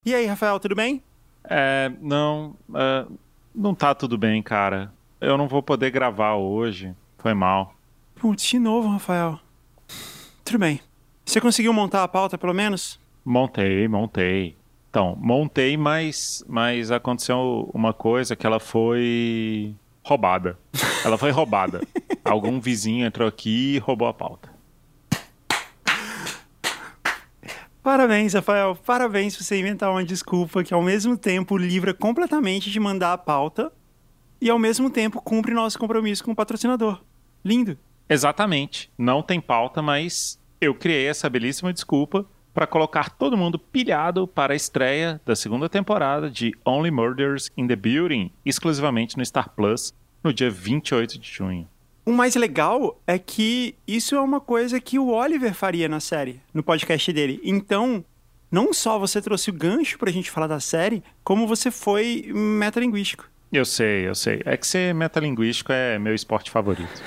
E aí, Rafael, tudo bem? Não tá tudo bem, cara. Eu não vou poder gravar hoje. Foi mal. Putz, de novo, Rafael. Tudo bem. Você conseguiu montar a pauta, pelo menos? Montei. Então, montei, mas aconteceu uma coisa que ela foi roubada. Ela foi roubada. Algum vizinho entrou aqui e roubou a pauta. Parabéns, Rafael. Parabéns por você inventar uma desculpa que ao mesmo tempo livra completamente de mandar a pauta e ao mesmo tempo cumpre nosso compromisso com o patrocinador. Lindo. Exatamente. Não tem pauta, mas eu criei essa belíssima desculpa para colocar todo mundo pilhado para a estreia da segunda temporada de Only Murders in the Building, exclusivamente no Star Plus, no dia 28 de junho. O mais legal é que isso é uma coisa que o Oliver faria na série, no podcast dele. Então, não só você trouxe o gancho pra gente falar da série, como você foi metalinguístico. Eu sei. É que ser metalinguístico é meu esporte favorito.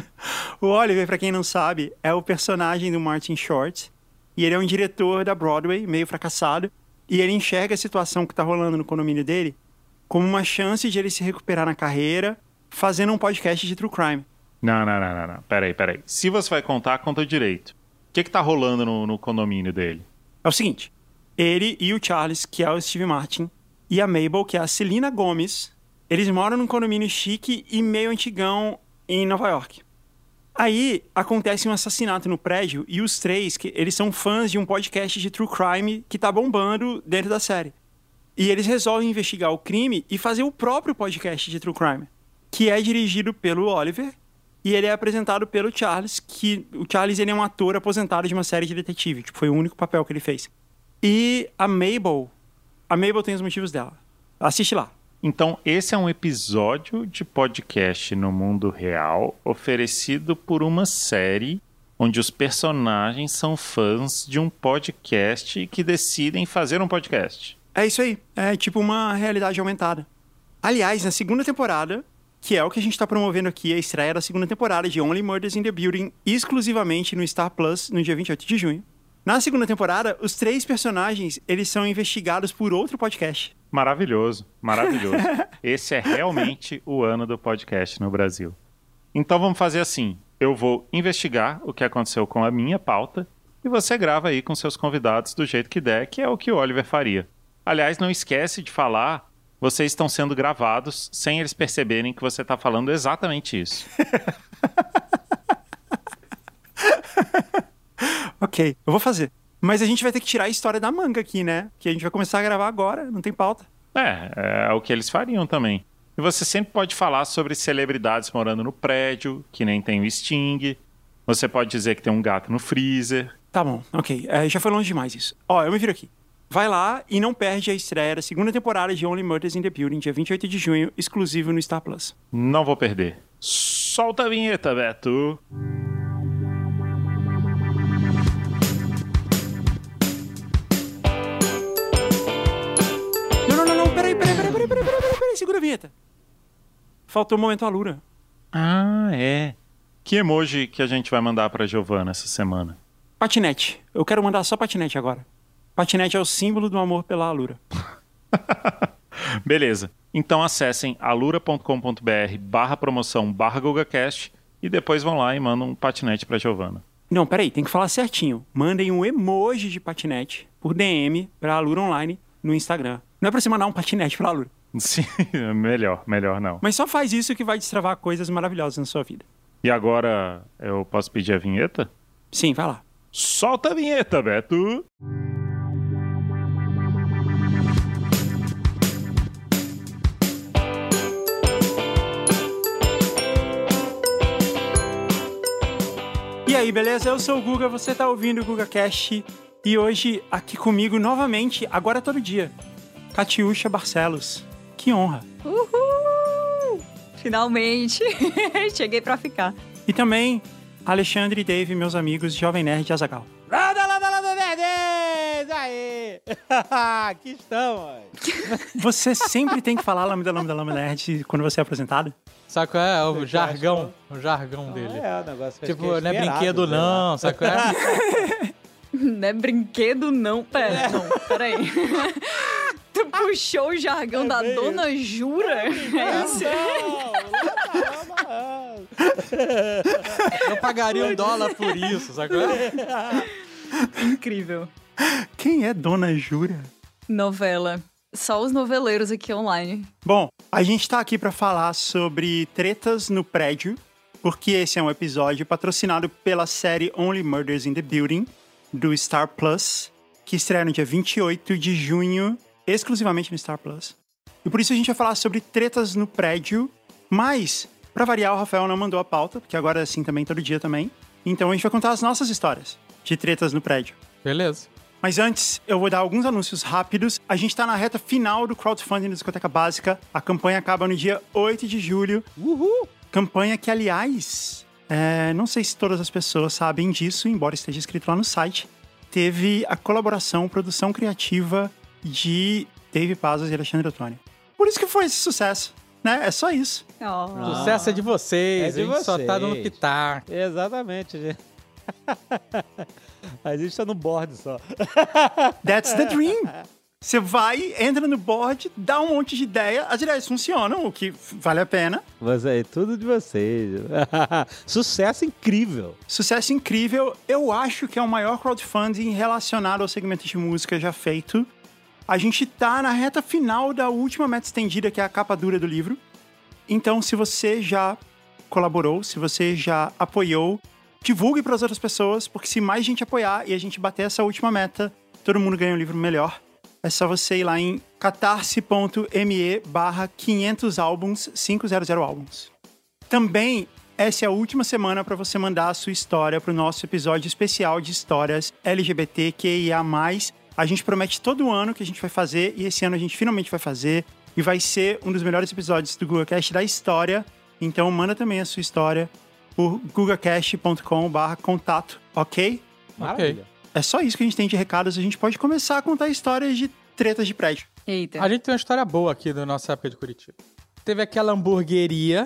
O Oliver, pra quem não sabe, é o personagem do Martin Short. E ele é um diretor da Broadway, meio fracassado. E ele enxerga a situação que tá rolando no condomínio dele como uma chance de ele se recuperar na carreira, fazendo um podcast de true crime. Não. Peraí. Se você vai contar, conta direito. O que tá rolando no condomínio dele? É o seguinte, ele e o Charles, que é o Steve Martin, e a Mabel, que é a Selena Gomez, eles moram num condomínio chique e meio antigão em Nova York. Aí acontece um assassinato no prédio e os três, eles são fãs de um podcast de true crime que tá bombando dentro da série. E eles resolvem investigar o crime e fazer o próprio podcast de true crime, que é dirigido pelo Oliver e ele é apresentado pelo Charles, que o Charles ele é um ator aposentado de uma série de detetive, tipo, foi o único papel que ele fez. E a Mabel tem os motivos dela. Assiste lá. Então, esse é um episódio de podcast no mundo real oferecido por uma série onde os personagens são fãs de um podcast que decidem fazer um podcast. É isso aí. É tipo uma realidade aumentada. Aliás, na segunda temporada, que é o que a gente tá promovendo aqui, a estreia da segunda temporada de Only Murders in the Building, exclusivamente no Star Plus, no dia 28 de junho. Na segunda temporada, os três personagens, eles são investigados por outro podcast. Maravilhoso. Esse é realmente o ano do podcast no Brasil. Então vamos fazer assim. Eu vou investigar o que aconteceu com a minha pauta e você grava aí com seus convidados do jeito que der, que é o que o Oliver faria. Aliás, não esquece de falar, vocês estão sendo gravados sem eles perceberem que você está falando exatamente isso. Ok, eu vou fazer. Mas a gente vai ter que tirar a história da manga aqui, né? Que a gente vai começar a gravar agora, não tem pauta. É o que eles fariam também. E você sempre pode falar sobre celebridades morando no prédio, que nem tem o Sting. Você pode dizer que tem um gato no freezer. Tá bom, ok. Já foi longe demais isso. Ó, eu me viro aqui. Vai lá e não perde a estreia da segunda temporada de Only Murders in the Building, dia 28 de junho, exclusivo no Star Plus. Não vou perder. Solta a vinheta, Beto! Peraí, segura a vinheta. Faltou o momento Alura. Ah, é. Que emoji que a gente vai mandar pra Giovana essa semana? Patinete. Eu quero mandar só patinete agora. Patinete é o símbolo do amor pela Alura. Beleza. Então acessem alura.com.br/promoção/GugaCast e depois vão lá e mandam um patinete pra Giovana. Não, peraí, tem que falar certinho. Mandem um emoji de patinete por DM pra Alura Online no Instagram. Não é pra você mandar um patinete pra Alura. Sim, melhor não. Mas só faz isso que vai destravar coisas maravilhosas na sua vida. E agora eu posso pedir a vinheta? Sim, vai lá. Solta a vinheta, Beto! E aí, beleza? Eu sou o Guga, você tá ouvindo o GugaCast e hoje aqui comigo novamente, agora todo dia, Catiúcha Barcelos. Que honra! Uhul! Finalmente! Cheguei pra ficar. E também Alexandre e Dave, meus amigos, Jovem Nerd e Azaghal. Landa, nerds! Aí! Aqui estamos! Você sempre tem que falar lambda nerd quando você é apresentado? Sabe qual é? O jargão dele. É, o negócio tipo, não é brinquedo não, sabe qual é? Não é brinquedo não, peraí. puxou o jargão da Dona Jura? Eu pagaria $1 por isso, sacou? Incrível. Quem é Dona Jura? Novela. Só os noveleiros aqui online. Bom, a gente tá aqui pra falar sobre tretas no prédio, porque esse é um episódio patrocinado pela série Only Murders in the Building, do Star Plus, que estreia no dia 28 de junho, exclusivamente no Star Plus. E por isso a gente vai falar sobre tretas no prédio, mas, pra variar, o Rafael não mandou a pauta, porque agora é assim também, todo dia também. Então a gente vai contar as nossas histórias de tretas no prédio. Beleza. Mas antes, eu vou dar alguns anúncios rápidos. A gente tá na reta final do crowdfunding da Discoteca Básica. A campanha acaba no dia 8 de julho. Uhul! Campanha que, aliás, não sei se todas as pessoas sabem disso, embora esteja escrito lá no site, teve a colaboração, produção criativa de Dave Pazos e Alexandre Ottoni. Por isso que foi esse sucesso, né? É só isso. Oh. Sucesso é de vocês, É de a gente só tá dando vocês. pitaco. Exatamente, gente. A gente tá no board só. That's the dream. Você vai, entra no board, dá um monte de ideia, as ideias funcionam, o que vale a pena. Mas é tudo de vocês. Sucesso incrível. Sucesso incrível. Eu acho que é o maior crowdfunding relacionado ao segmento de música já feito. A gente tá na reta final da última meta estendida, que é a capa dura do livro. Então, se você já colaborou, se você já apoiou, divulgue para as outras pessoas, porque se mais gente apoiar e a gente bater essa última meta, todo mundo ganha um livro melhor. É só você ir lá em catarse.me/500álbuns, 500 álbuns. Também, essa é a última semana para você mandar a sua história para o nosso episódio especial de histórias LGBTQIA+. A gente promete todo ano que a gente vai fazer, e esse ano a gente finalmente vai fazer, e vai ser um dos melhores episódios do GugaCast da história. Então, manda também a sua história por gugacast.com/contato, ok? Maravilha. É só isso que a gente tem de recados. A gente pode começar a contar histórias de tretas de prédio. Eita. A gente tem uma história boa aqui da nossa época de Curitiba. Teve aquela hamburgueria,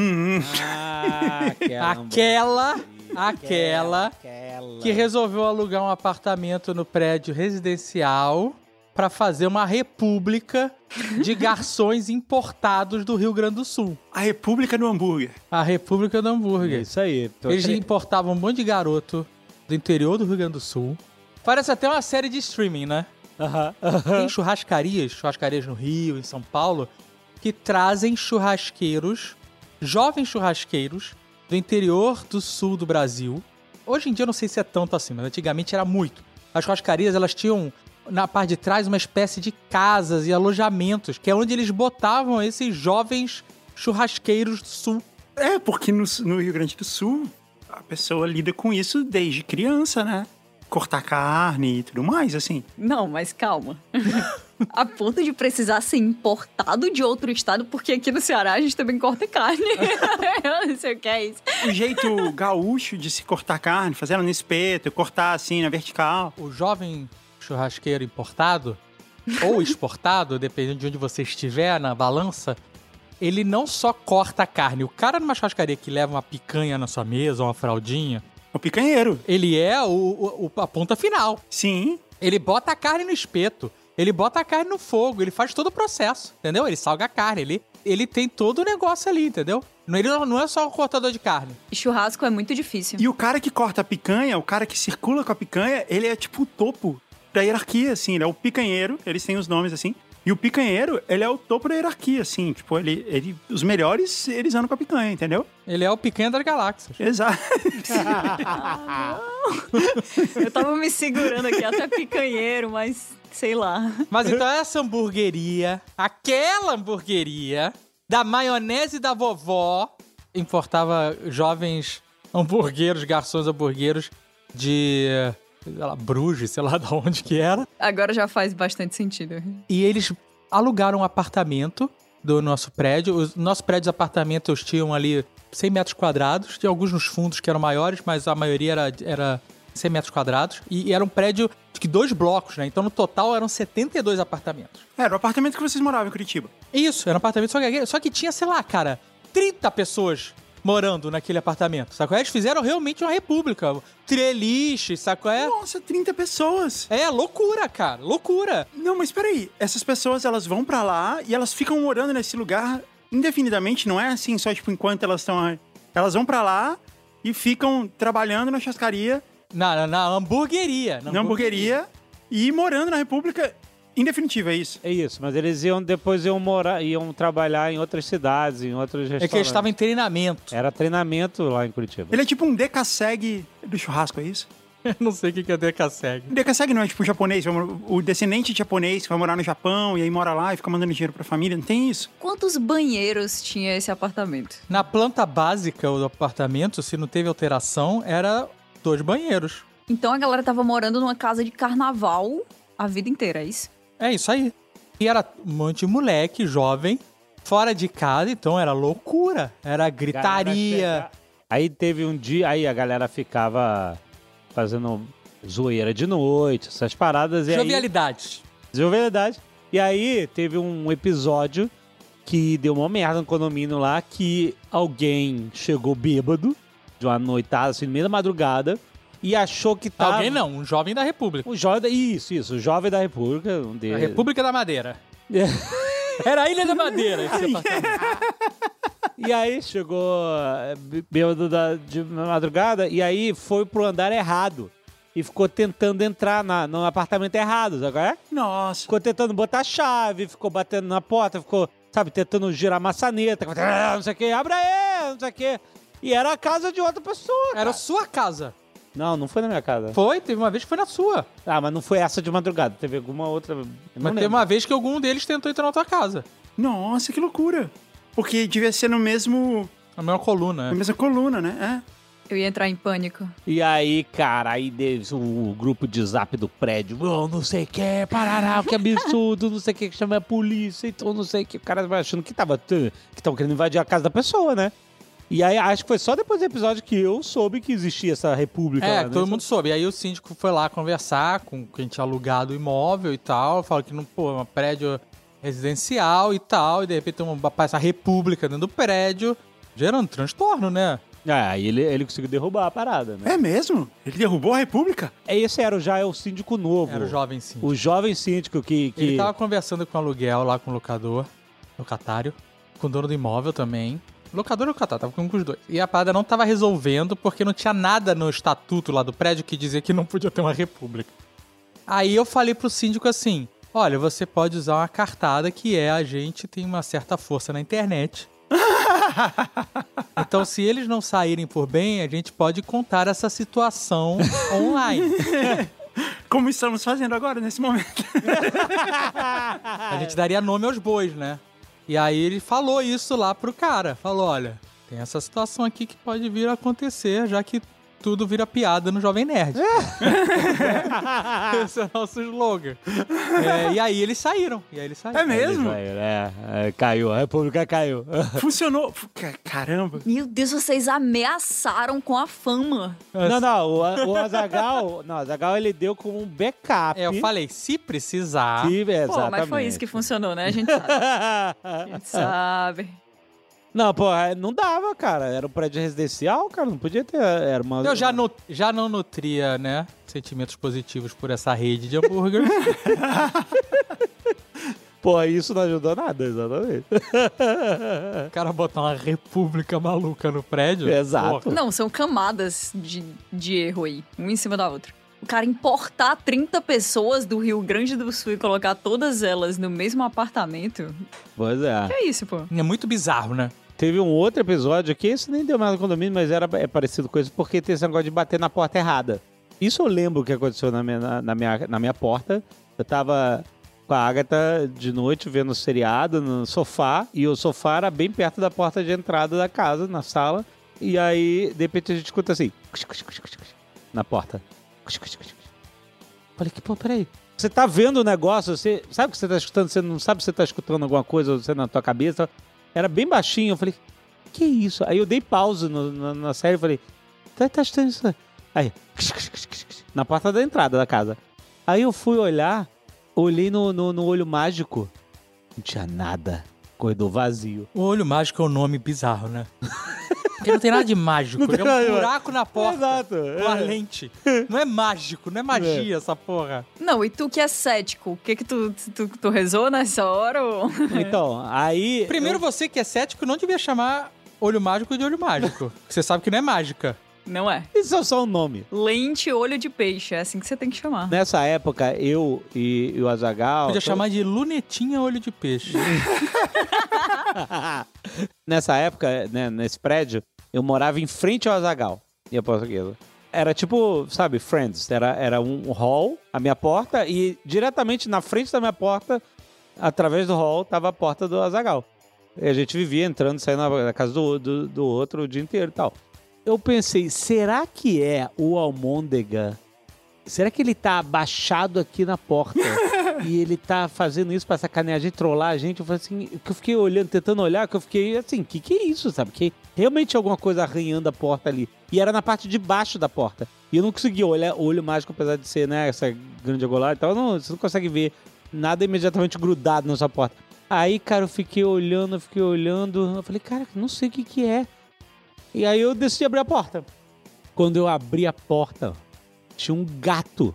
aquela que resolveu alugar um apartamento no prédio residencial para fazer uma república de garçons importados do Rio Grande do Sul. A República do Hambúrguer. A República do Hambúrguer. Isso aí. Eles importavam um monte de garoto do interior do Rio Grande do Sul. Parece até uma série de streaming, né? Tem churrascarias no Rio, em São Paulo, que trazem churrasqueiros, jovens churrasqueiros, do interior do sul do Brasil. Hoje em dia eu não sei se é tanto assim, mas antigamente era muito. As churrascarias, elas tinham na parte de trás uma espécie de casas e alojamentos, que é onde eles botavam esses jovens churrasqueiros do sul. É, porque no Rio Grande do Sul, a pessoa lida com isso desde criança, né? Cortar carne e tudo mais, assim. Não, mas calma. A ponto de precisar ser importado de outro estado, porque aqui no Ceará a gente também corta carne. Eu não sei o que é isso. O jeito gaúcho de se cortar carne, fazer ela no espeto, cortar assim na vertical. O jovem churrasqueiro importado, ou exportado, dependendo de onde você estiver na balança, ele não só corta a carne. O cara numa churrascaria que leva uma picanha na sua mesa, ou uma fraldinha, O picanheiro. ele é a ponta final. Sim. Ele bota a carne no espeto, ele bota a carne no fogo, ele faz todo o processo, entendeu? Ele salga a carne, ele tem todo o negócio ali, entendeu? Ele não é só um cortador de carne. Churrasco é muito difícil. E o cara que corta a picanha, o cara que circula com a picanha, ele é tipo o topo da hierarquia, assim. Ele é o picanheiro, eles têm os nomes, assim. E o picanheiro, ele é o topo da hierarquia, assim. Tipo, os melhores, eles andam com a picanha, entendeu? Ele é o picanha das galáxias. Exato. Eu tava me segurando aqui, até picanheiro, mas sei lá. Mas então essa hamburgueria, aquela hamburgueria da maionese da vovó, importava jovens hamburgueiros, garçons hamburgueiros de, sei lá, Bruges, sei lá de onde que era. Agora já faz bastante sentido. E eles alugaram um apartamento do nosso prédio. Os nossos prédios apartamentos tinham ali 100 metros quadrados. Tinha alguns nos fundos que eram maiores, mas a maioria era 100 metros quadrados. E era um prédio de 2 blocos, né? Então, no total, eram 72 apartamentos. Era o apartamento que vocês moravam em Curitiba. Isso, era um apartamento só que tinha, sei lá, cara, 30 pessoas morando naquele apartamento, sabe qual é? Eles fizeram realmente uma república. Treliche, sabe qual é? Nossa, 30 pessoas. É, loucura, cara, loucura. Não, mas peraí. Essas pessoas, elas vão pra lá e elas ficam morando nesse lugar indefinidamente, não é assim só, tipo, enquanto elas estão... Elas vão pra lá e ficam trabalhando na churrascaria. Na hamburgueria. Na hamburgueria e morando na República indefinitiva, é isso? É isso, mas eles depois iam trabalhar em outras cidades, em outros restaurantes. É que eles estavam em treinamento. Era treinamento lá em Curitiba. Ele é tipo um decassegue do churrasco, é isso? Eu não sei o que é decassegue. Decassegue não é tipo o japonês, o descendente de japonês que vai morar no Japão e aí mora lá e fica mandando dinheiro pra família, não tem isso? Quantos banheiros tinha esse apartamento? Na planta básica do apartamento, se não teve alteração, era 2 banheiros. Então a galera tava morando numa casa de carnaval a vida inteira, é isso? É isso aí. E era um monte de moleque, jovem, fora de casa, então era loucura. Era gritaria. Aí teve um dia, aí a galera ficava fazendo zoeira de noite, essas paradas. Jovialidade. Jovialidade. E aí teve um episódio que deu uma merda no condomínio lá, que alguém chegou bêbado, de uma noitada, assim, no meio da madrugada, e achou que tava... Alguém não, um jovem da República. O jovem o jovem da República. A República da Madeira. Era a Ilha da Madeira esse apartamento. E aí chegou bêbado de madrugada, e aí foi pro andar errado. E ficou tentando entrar no apartamento errado, sabe qual é? Nossa. Ficou tentando botar chave, ficou batendo na porta, ficou, sabe, tentando girar maçaneta, não sei o que, abre aí, não sei o que. E era a casa de outra pessoa, cara. Era sua casa. Não foi na minha casa. Foi, teve uma vez que foi na sua. Ah, mas não foi essa de madrugada, teve alguma outra... Mas teve uma vez que algum deles tentou entrar na tua casa. Nossa, que loucura. Porque devia ser no mesmo... Na mesma coluna, Na mesma coluna, né? Eu ia entrar em pânico. E aí, cara, aí o grupo de zap do prédio, não sei o que, parará, que absurdo, não sei o que chama a polícia, então não sei o que, o cara vai achando que estavam querendo invadir a casa da pessoa, né? E aí, acho que foi só depois do episódio que eu soube que existia essa república lá, né? todo mundo soube. E aí o síndico foi lá conversar com quem tinha alugado o imóvel e tal, falou que não, é um prédio residencial e tal, e de repente tem essa república dentro do prédio, gerando transtorno, né? Aí ele conseguiu derrubar a parada, né? É mesmo? Ele derrubou a República? Esse já é o síndico novo. Era o jovem síndico. O jovem síndico que... Ele tava conversando com o aluguel lá, com o locatário, com o dono do imóvel também. Locador ou locatário, tava com os dois. E a parada não tava resolvendo porque não tinha nada no estatuto lá do prédio que dizia que não podia ter uma república. Aí eu falei pro síndico assim, olha, você pode usar uma cartada que a gente tem uma certa força na internet. Então, se eles não saírem por bem, a gente pode contar essa situação online. Como estamos fazendo agora, nesse momento. A gente daria nome aos bois, né? E aí ele falou isso lá pro cara. Falou, olha, tem essa situação aqui que pode vir a acontecer, já que tudo vira piada no Jovem Nerd. Esse é o nosso slogan. E aí eles saíram. É mesmo? Caiu, a República caiu. Funcionou. Caramba. Meu Deus, vocês ameaçaram com a fama. Não, o Azaghal... Não, o Azaghal ele deu como um backup. Eu falei, se precisar... Exatamente. Pô, mas foi isso que funcionou, né? A gente sabe. A gente sabe. Não, pô, não dava, cara. Era um prédio residencial, cara. Não podia ter. Era uma... Eu já não nutria, né, sentimentos positivos por essa rede de hambúrguer. Pô, isso não ajudou nada, exatamente. O cara botar uma república maluca no prédio. Exato. Porra. Não, são camadas de erro aí, um em cima da outra. O cara importar 30 pessoas do Rio Grande do Sul e colocar todas elas no mesmo apartamento. Pois é. Que é isso, pô? É muito bizarro, né? Teve um outro episódio que esse nem deu mais no condomínio, mas é parecido com isso, porque tem esse negócio de bater na porta errada. Isso eu lembro que aconteceu na minha porta. Eu tava com a Agatha de noite vendo o seriado no sofá, e o sofá era bem perto da porta de entrada da casa, na sala. E aí, de repente, a gente escuta assim, na porta. Falei, peraí. Você tá vendo o negócio, você sabe o que você tá escutando, você não sabe se você tá escutando alguma coisa, você na tua cabeça. Era bem baixinho, eu falei, que isso? Aí eu dei pausa na série e falei, tá estranho isso. Aí, na porta da entrada da casa. Aí eu fui olhar, olhei no olho mágico, não tinha nada, corredor vazio. O olho mágico é um nome bizarro, né? Porque não tem nada de mágico. Não tem É nada de um buraco na porta. Exato. Com a lente. Não é mágico, não é magia essa porra. Não, e tu que é cético, o que tu rezou nessa hora? Ou... Então, aí... Primeiro, você que é cético não devia chamar olho mágico de olho mágico. Você sabe que não é mágica. Não é. Isso é só um nome. Lente olho de peixe, é assim que você tem que chamar. Nessa época, eu e o Azaghal... Podia chamar de lunetinha olho de peixe. Nessa época, né, nesse prédio, eu morava em frente ao Azaghal. E a portuguesa. Era tipo, sabe, Friends. Era um hall, a minha porta, e diretamente na frente da minha porta, através do hall, tava a porta do Azaghal. E a gente vivia entrando e saindo na casa do outro o dia inteiro e tal. Eu pensei, será que é o Almôndega? Será que ele tá abaixado aqui na porta e ele tá fazendo isso pra sacanear a gente, trollar a gente? Eu falei assim, que eu fiquei olhando, tentando olhar, que eu fiquei assim, que é isso, sabe? Que realmente tinha alguma coisa arranhando a porta ali. E era na parte de baixo da porta. E eu não conseguia olhar o olho mágico, apesar de ser, né, essa grande angular e tal. Você não consegue ver nada imediatamente grudado na sua porta. Aí, cara, eu fiquei olhando. Eu falei, cara, não sei o que é. E aí eu decidi abrir a porta. Quando eu abri a porta, tinha um gato.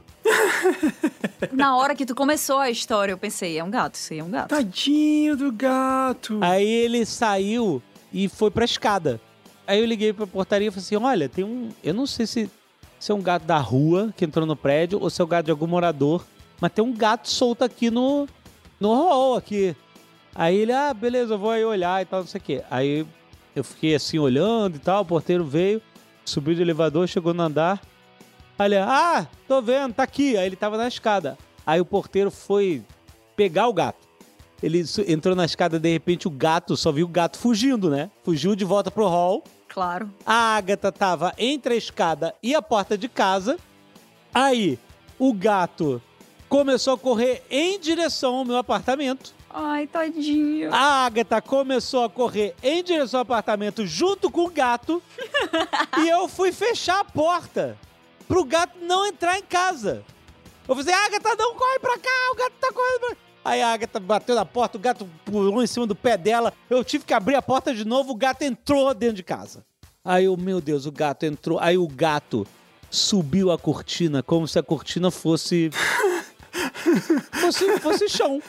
Na hora que tu começou a história, eu pensei, é um gato, isso aí é um gato. Tadinho do gato. Aí ele saiu e foi pra escada. Aí eu liguei pra portaria e falei assim, olha, tem um... Eu não sei se é um gato da rua que entrou no prédio ou se é o gato de algum morador, mas tem um gato solto aqui no hall aqui. Aí ele, beleza, eu vou aí olhar e tal, não sei o quê. Aí eu fiquei assim olhando e tal, o porteiro veio, subiu de elevador, chegou no andar. Aí ele, tô vendo, tá aqui. Aí ele tava na escada. Aí o porteiro foi pegar o gato. Ele entrou na escada, de repente o gato, só viu o gato fugindo, né? Fugiu de volta pro hall. Claro. A Agatha tava entre a escada e a porta de casa. Aí o gato começou a correr em direção ao meu apartamento. Ai, tadinho. A Agatha começou a correr em direção ao apartamento junto com o gato. E eu fui fechar a porta pro gato não entrar em casa. Eu falei, Agatha, não corre pra cá, o gato tá correndo pra cá. Aí a Agatha bateu na porta, o gato pulou em cima do pé dela. Eu tive que abrir a porta de novo, o gato entrou dentro de casa. Aí eu, meu Deus, o gato entrou. Aí o gato subiu a cortina como se a cortina fosse chão.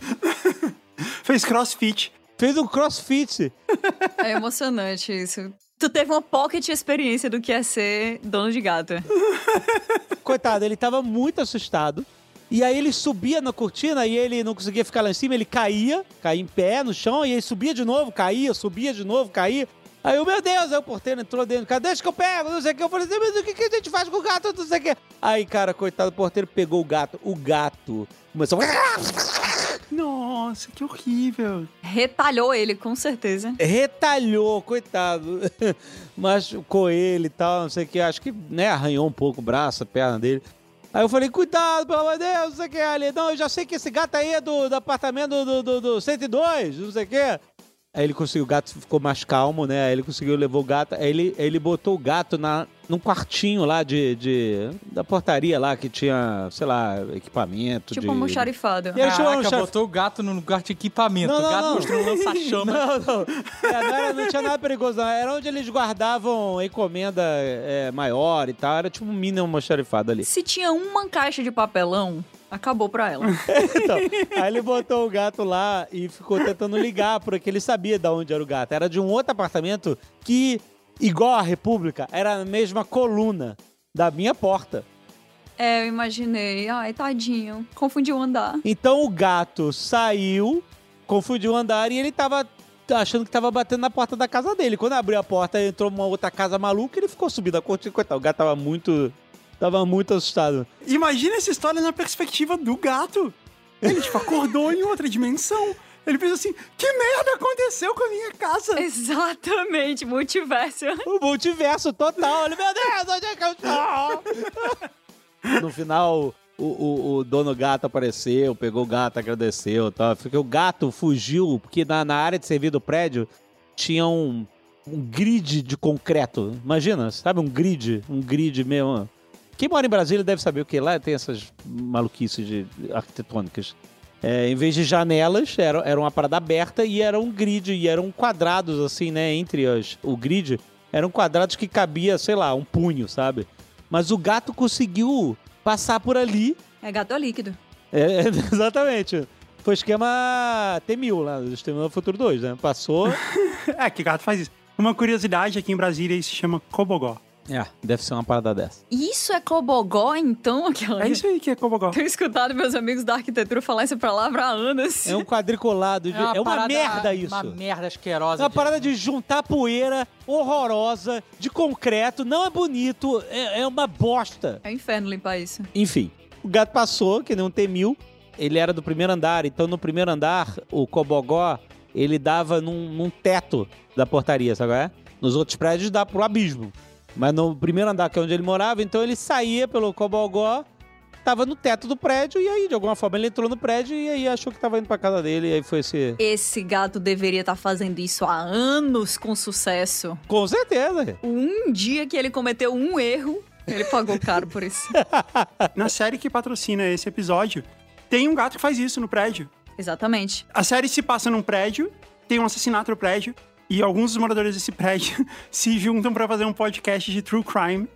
Fez crossfit. Fez um crossfit. É emocionante isso. Tu teve uma pocket experiência do que é ser dono de gato. Coitado, ele tava muito assustado. E aí ele subia na cortina e ele não conseguia ficar lá em cima, ele caía em pé no chão, e aí subia de novo, caía, subia de novo, caía. Aí, meu Deus, aí o porteiro entrou dentro do carro, deixa que eu pego, não sei o que. Eu falei assim, mas o que a gente faz com o gato, não sei o que. Aí, cara, coitado, o porteiro pegou o gato começou... Nossa, que horrível. Retalhou ele, com certeza. Retalhou, coitado. Machucou ele e tal, não sei o que. Acho que, né, arranhou um pouco o braço, a perna dele. Aí eu falei, cuidado, pelo amor de Deus, não sei o que. Ali, não, eu já sei que esse gato aí é do apartamento do 102, não sei o que. Aí ele conseguiu, o gato ficou mais calmo, né? Aí ele conseguiu, levou o gato. Aí ele botou o gato num quartinho lá da portaria lá, que tinha, sei lá, equipamento. Tipo um almoxarifado. Caraca, botou o gato no lugar de equipamento. Não, o gato não. mostrou um lança-chama. Não tinha nada perigoso, não. Era onde eles guardavam encomenda maior e tal. Era tipo um mini almoxarifado ali. Se tinha uma caixa de papelão, acabou pra ela. Então, aí ele botou o gato lá e ficou tentando ligar, porque ele sabia de onde era o gato. Era de um outro apartamento que, igual a República, era a mesma coluna da minha porta. É, eu imaginei. Ai, tadinho. Confundiu o andar. Então o gato saiu, confundiu o andar e ele tava achando que tava batendo na porta da casa dele. Quando abriu a porta, entrou uma outra casa maluca e ele ficou subindo a cortina. Coitado, o gato tava muito assustado. Imagina essa história na perspectiva do gato. Ele, tipo, acordou em outra dimensão. Ele pensou assim, que merda aconteceu com a minha casa? Exatamente, multiverso. O multiverso total. Ele, meu Deus, onde é que eu estou? No final, o dono gato apareceu, pegou o gato, agradeceu e tal. Porque o gato fugiu, porque na área de serviço do prédio tinha um grid de concreto. Imagina, sabe um grid mesmo. Quem mora em Brasília deve saber o que lá tem essas maluquices arquitetônicas. Em vez de janelas, era uma parada aberta e era um grid, e eram quadrados assim, né, entre o grid. eram quadrados que cabia, sei lá, um punho, sabe? Mas o gato conseguiu passar por ali. É gato líquido. Exatamente. Foi esquema T-1000 lá, do Exterminador do Futuro 2, né? Passou... Que gato faz isso. Uma curiosidade, aqui em Brasília isso se chama cobogó. Deve ser uma parada dessa. Isso é cobogó, então? É isso aí que é cobogó. Tenho escutado meus amigos da arquitetura falar essa palavra há anos. É um quadriculado. É uma merda isso. Uma merda asquerosa. É uma parada de juntar poeira horrorosa, de concreto. Não é bonito, é uma bosta. É um inferno limpar isso. Enfim, o gato passou, que nem um T-1000. Ele era do primeiro andar, então no primeiro andar, o cobogó, ele dava num teto da portaria, sabe qual é? Nos outros prédios dá pro abismo. Mas no primeiro andar, que é onde ele morava, então ele saía pelo cobogó, tava no teto do prédio, e aí, de alguma forma, ele entrou no prédio e aí achou que tava indo pra casa dele, e aí foi esse... Esse gato deveria estar fazendo isso há anos com sucesso. Com certeza. Um dia que ele cometeu um erro, ele pagou caro por isso. Na série que patrocina esse episódio, tem um gato que faz isso no prédio. Exatamente. A série se passa num prédio, tem um assassinato no prédio, e alguns dos moradores desse prédio se juntam pra fazer um podcast de true crime.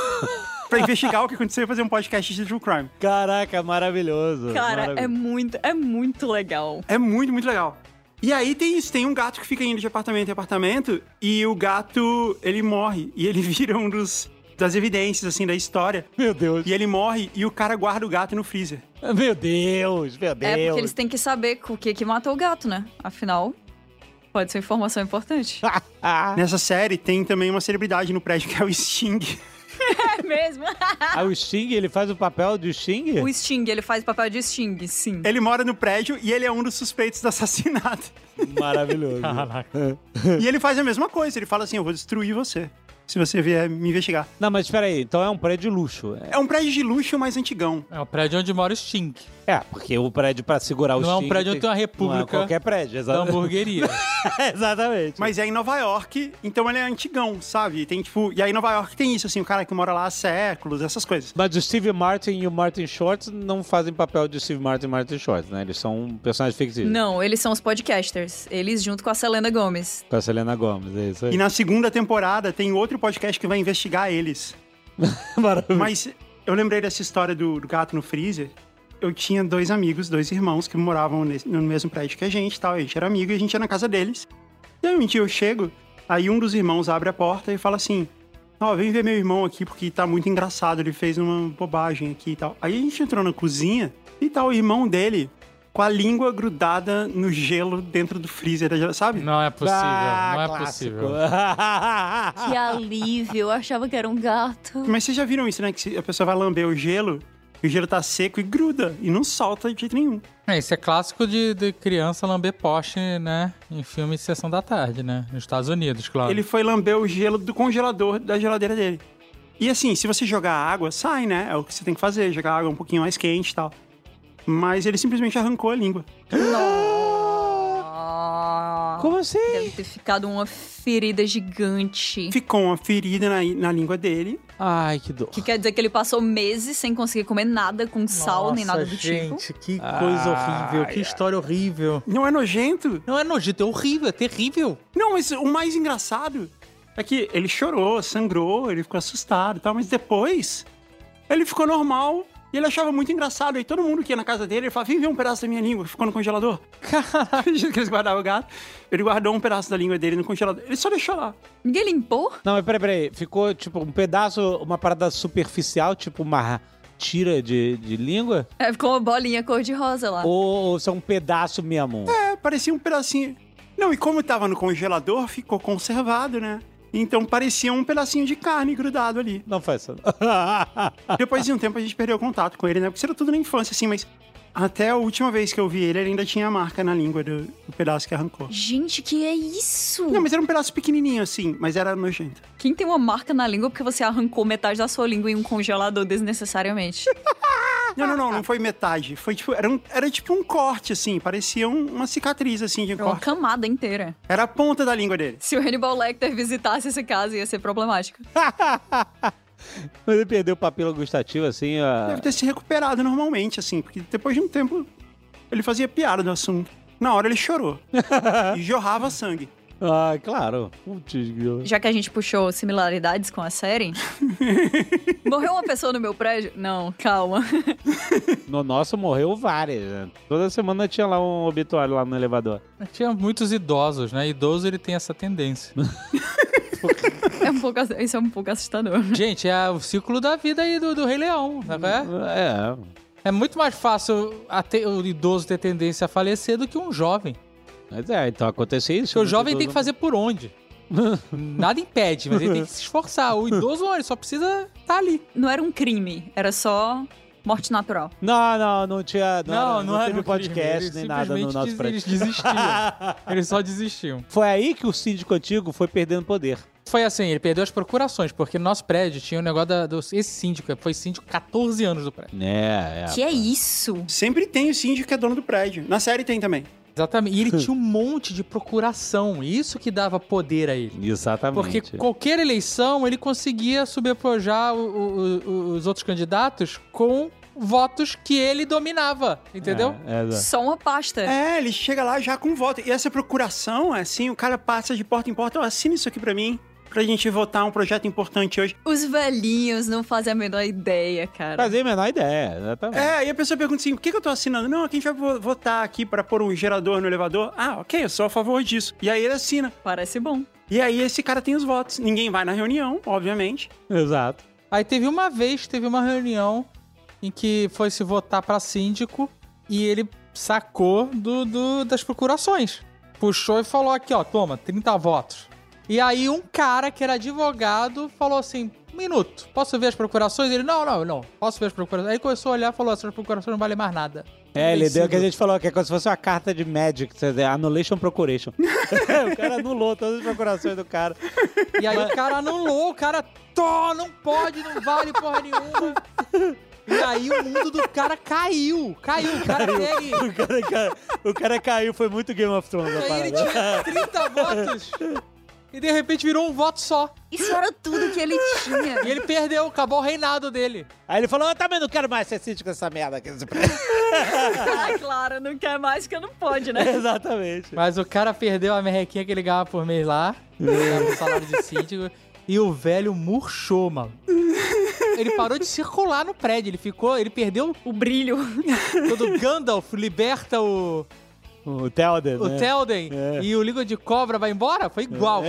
Pra investigar o que aconteceu e fazer um podcast de true crime. Caraca, maravilhoso. Cara, é muito legal. É muito, muito legal. E aí tem isso, tem um gato que fica indo de apartamento em apartamento, e o gato, ele morre, e ele vira um das evidências, assim, da história. Meu Deus. E ele morre, e o cara guarda o gato no freezer. Meu Deus. É porque eles têm que saber o que matou o gato, né? Afinal, pode ser informação importante. Nessa série tem também uma celebridade no prédio, que é o Sting. É mesmo? O Sting, ele faz o papel de Sting? O Sting, ele faz o papel de Sting, sim. Ele mora no prédio e ele é um dos suspeitos do assassinato. Maravilhoso. Caraca. E ele faz a mesma coisa, ele fala assim, eu vou destruir você, se você vier me investigar. Não, mas espera aí, então é um prédio de luxo. É um prédio de luxo, mas antigão. É o prédio onde mora o Sting. Porque o prédio pra segurar o Não é Sting... um prédio onde tem uma Não é república qualquer prédio, da exatamente. hamburgueria. Exatamente. Mas é em Nova York, então ele é antigão, sabe? Tem tipo... E aí Nova York tem isso, assim, o cara que mora lá há séculos, essas coisas. Mas o Steve Martin e o Martin Short não fazem papel de Steve Martin e Martin Short, né? Eles são personagens fictícios. Não, eles são os podcasters. Eles junto com a Selena Gomez. Com a Selena Gomez, é isso aí. E na segunda temporada tem outro podcast que vai investigar eles. Maravilhoso. Mas eu lembrei dessa história do gato no freezer. Eu tinha dois irmãos que moravam no mesmo prédio que a gente, tal. A gente era amigo e a gente ia na casa deles. E aí um dia eu chego, aí um dos irmãos abre a porta e fala assim, vem ver meu irmão aqui porque tá muito engraçado, ele fez uma bobagem aqui e tal. Aí a gente entrou na cozinha e tá o irmão dele com a língua grudada no gelo dentro do freezer, sabe? Não é possível, não é clássico. possível. Que alívio, eu achava que era um gato. Mas vocês já viram isso, né? Que a pessoa vai lamber o gelo tá seco e gruda, e não solta de jeito nenhum. Isso é clássico de criança lamber poste, né? Em filme de Sessão da Tarde, né? Nos Estados Unidos, claro. Ele foi lamber o gelo do congelador da geladeira dele. E assim, se você jogar água, sai, né? É o que você tem que fazer, jogar água um pouquinho mais quente e tal. Mas ele simplesmente arrancou a língua. Como assim? Deve ter ficado uma ferida gigante. Ficou uma ferida na língua dele. Ai, que dor. Que quer dizer que ele passou meses sem conseguir comer nada com sal, nem nada do tipo. Gente, que coisa horrível, que história horrível. Não é nojento? Não é nojento, é horrível, é terrível. Não, mas o mais engraçado é que ele chorou, sangrou, ele ficou assustado e tal, mas depois ele ficou normal e ele achava muito engraçado. Aí todo mundo que ia na casa dele, ele falava, vem ver um pedaço da minha língua que ficou no congelador. Caralho. Que eles guardavam o gato. Ele guardou um pedaço da língua dele no congelador. Ele só deixou lá. Ninguém limpou? Não, mas peraí. Ficou, tipo, um pedaço, uma parada superficial, tipo uma tira de língua? Ficou uma bolinha cor-de-rosa lá. Ou só um pedaço mesmo? Parecia um pedacinho. Não, e como tava no congelador, ficou conservado, né? Então parecia um pedacinho de carne grudado ali. Não faz isso. Depois de um tempo a gente perdeu contato com ele, né? Porque isso era tudo na infância, assim, mas até a última vez que eu vi ele ainda tinha a marca na língua do pedaço que arrancou. Gente, que é isso? Não, mas era um pedaço pequenininho, assim, mas era nojento. Quem tem uma marca na língua porque você arrancou metade da sua língua em um congelador desnecessariamente? Não foi metade. Foi tipo, era tipo um corte, assim, parecia uma cicatriz, assim, de Era uma corte. camada inteira. Era a ponta da língua dele. Se o Hannibal Lecter visitasse esse caso, ia ser problemático. Mas ele perdeu o papilo gustativo, assim, Deve ter se recuperado normalmente, assim, porque depois de um tempo ele fazia piada do assunto. Na hora ele chorou. E jorrava sangue. Ah, claro. Putz, grilo. Já que a gente puxou similaridades com a série. Morreu uma pessoa no meu prédio? Não, calma. No nosso morreu várias, né? Toda semana tinha lá um obituário lá no elevador. Tinha muitos idosos, né? Idoso, ele tem essa tendência. Isso é um pouco assustador. Gente, é o ciclo da vida aí do Rei Leão, sabe? É muito mais fácil o idoso ter tendência a falecer do que um jovem. Mas então aconteceu isso. Porque o jovem tem que fazer por onde? Nada impede, mas ele tem que se esforçar. O idoso, ele só precisa estar ali. Não era um crime, era só morte natural. Não tinha. Não era teve um podcast crime. nem nada no nosso prédio. Eles desistiam. Eles só desistiam. Foi aí que o síndico antigo foi perdendo poder. Foi assim, ele perdeu as procurações, porque no nosso prédio tinha um negócio esse síndico, foi síndico 14 anos do prédio. Que é isso? Sempre tem o síndico que é dono do prédio. Na série tem também. Exatamente. E ele tinha um monte de procuração. Isso que dava poder a ele. Exatamente. Porque qualquer eleição ele conseguia subpujar os outros candidatos com votos que ele dominava, entendeu? Só uma pasta. Ele chega lá já com voto. E essa procuração, assim, o cara passa de porta em porta, assina isso aqui pra mim, pra gente votar um projeto importante hoje. Os velhinhos não fazem a menor ideia, cara. Fazia a menor ideia, exatamente. Aí a pessoa pergunta assim, por que eu tô assinando? Não, aqui a gente vai votar aqui pra pôr um gerador no elevador. Ah, ok, eu sou a favor disso. E aí ele assina. Parece bom. E aí esse cara tem os votos. Ninguém vai na reunião, obviamente. Exato. Aí teve uma reunião em que foi se votar pra síndico e ele sacou das procurações. Puxou e falou aqui, ó, toma, 30 votos. E aí um cara que era advogado falou assim, um minuto, posso ver as procurações? Ele, não, posso ver as procurações. Aí ele começou a olhar e falou, essas procurações não valem mais nada. Ele deu o que a gente falou, que é como se fosse uma carta de Magic, annulation procuration. O cara anulou todas as procurações do cara. E aí o cara anulou, o cara, não pode, não vale porra nenhuma. E aí o mundo do cara caiu. O cara segue. O cara caiu, foi muito Game of Thrones. E aí ele tinha 30 votos e de repente virou um voto só. Isso era tudo que ele tinha. E ele perdeu, acabou o reinado dele. Aí ele falou, também não quero mais ser síndico dessa merda aqui. Claro, não quer mais que não pode, né? Exatamente. Mas o cara perdeu a merrequinha que ele ganhava por mês lá. Ele ganhava o salário de síndico. E o velho murchou, mano. Ele parou de circular no prédio. Ele perdeu o brilho. Quando o Gandalf liberta o Théoden, o Théoden e o Língua de Cobra vai embora, foi igual.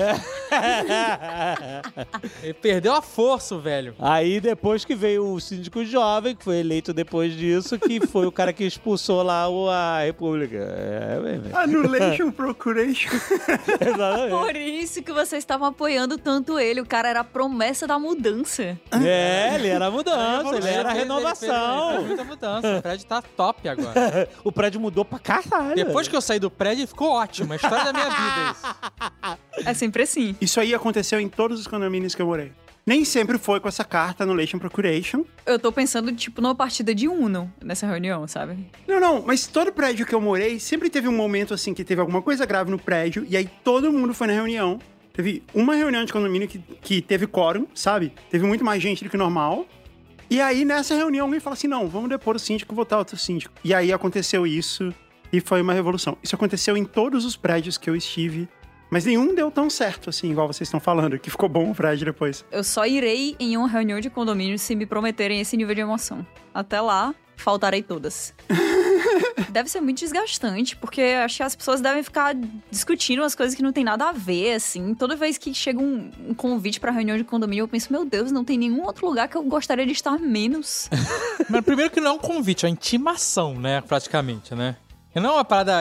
Ele perdeu a força, velho. Aí depois que veio o síndico jovem, que foi eleito depois disso, que foi o cara que expulsou lá a República. Annulation procuration. Exatamente. Por isso que vocês estavam apoiando tanto ele. O cara era a promessa da mudança. Ele era a mudança, ele era a renovação. Ele fez muita mudança. O prédio tá top agora. O prédio mudou pra caralho. Depois que eu saí do prédio, ficou ótimo. A história da minha vida, isso. É sempre assim. Isso aí aconteceu em todos os condomínios que eu morei. Nem sempre foi com essa carta Annulation Procuration. Eu tô pensando, tipo, numa partida de Uno nessa reunião, sabe? Não, mas todo prédio que eu morei, sempre teve um momento, assim, que teve alguma coisa grave no prédio, e aí todo mundo foi na reunião. Teve uma reunião de condomínio que teve quórum, sabe? Teve muito mais gente do que normal. E aí, nessa reunião, alguém fala assim, não, vamos depor o síndico e votar outro síndico. E aí aconteceu isso, e foi uma revolução. Isso aconteceu em todos os prédios que eu estive. Mas nenhum deu tão certo, assim, igual vocês estão falando, que ficou bom o prédio depois. Eu só irei em uma reunião de condomínio se me prometerem esse nível de emoção. Até lá, faltarei todas. Deve ser muito desgastante, porque acho que as pessoas devem ficar discutindo as coisas que não tem nada a ver, assim. Toda vez que chega um convite pra reunião de condomínio, eu penso, meu Deus, não tem nenhum outro lugar que eu gostaria de estar menos. Mas primeiro que não é um convite, é uma intimação, né, praticamente, né? Não é uma parada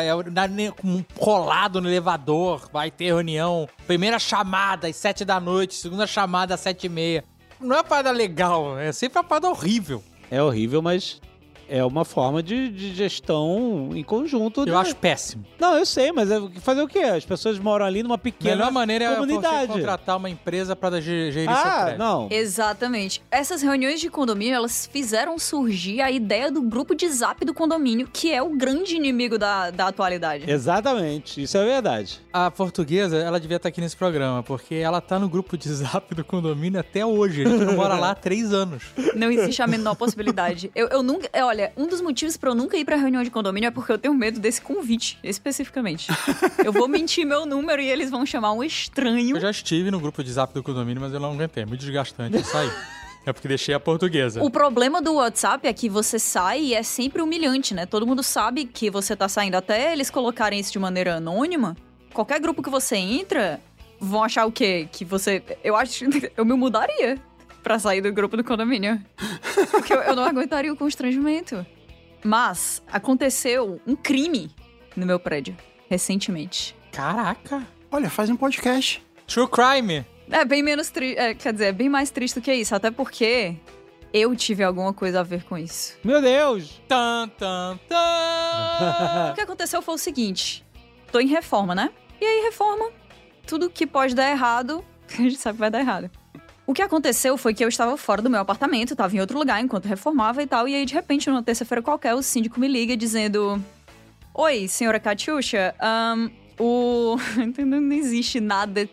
colado no elevador, vai ter reunião, primeira chamada às 7 da noite, segunda chamada às 7h30. Não é uma parada legal, é sempre uma parada horrível. É horrível, mas é uma forma de gestão em conjunto. Eu acho péssimo. Não, eu sei, mas fazer o quê? As pessoas moram ali numa pequena melhor maneira comunidade. É você contratar uma empresa para gerir seu prédio. Não. Exatamente. Essas reuniões de condomínio, elas fizeram surgir a ideia do grupo de zap do condomínio, que é o grande inimigo da atualidade. Exatamente, isso é verdade. A portuguesa, ela devia estar aqui nesse programa, porque ela tá no grupo de zap do condomínio até hoje. A gente não mora lá há 3 anos. Não existe a menor possibilidade. Eu nunca... Olha, Olha, um dos motivos pra eu nunca ir pra reunião de condomínio é porque eu tenho medo desse convite, especificamente. Eu vou mentir meu número e eles vão chamar um estranho. Eu já estive no grupo de zap do condomínio, mas eu não aguentei. É muito desgastante eu saí. É porque deixei a portuguesa. O problema do WhatsApp é que você sai e é sempre humilhante, né? Todo mundo sabe que você tá saindo. Até eles colocarem isso de maneira anônima, qualquer grupo que você entra, vão achar o quê? Que você... Eu acho... Eu me mudaria pra sair do grupo do condomínio. Porque eu não aguentaria o constrangimento. Mas aconteceu um crime no meu prédio, recentemente. Caraca. Olha, faz um podcast. True crime. É bem menos triste, quer dizer, é bem mais triste do que isso, até porque eu tive alguma coisa a ver com isso. Meu Deus! Tan, tan, tan. O que aconteceu foi o seguinte, tô em reforma, né? E aí, reforma, tudo que pode dar errado, a gente sabe que vai dar errado. O que aconteceu foi que eu estava fora do meu apartamento, tava em outro lugar enquanto reformava e tal, e aí, de repente, numa terça-feira qualquer, o síndico me liga dizendo: Oi, senhora Katiusha, não existe nada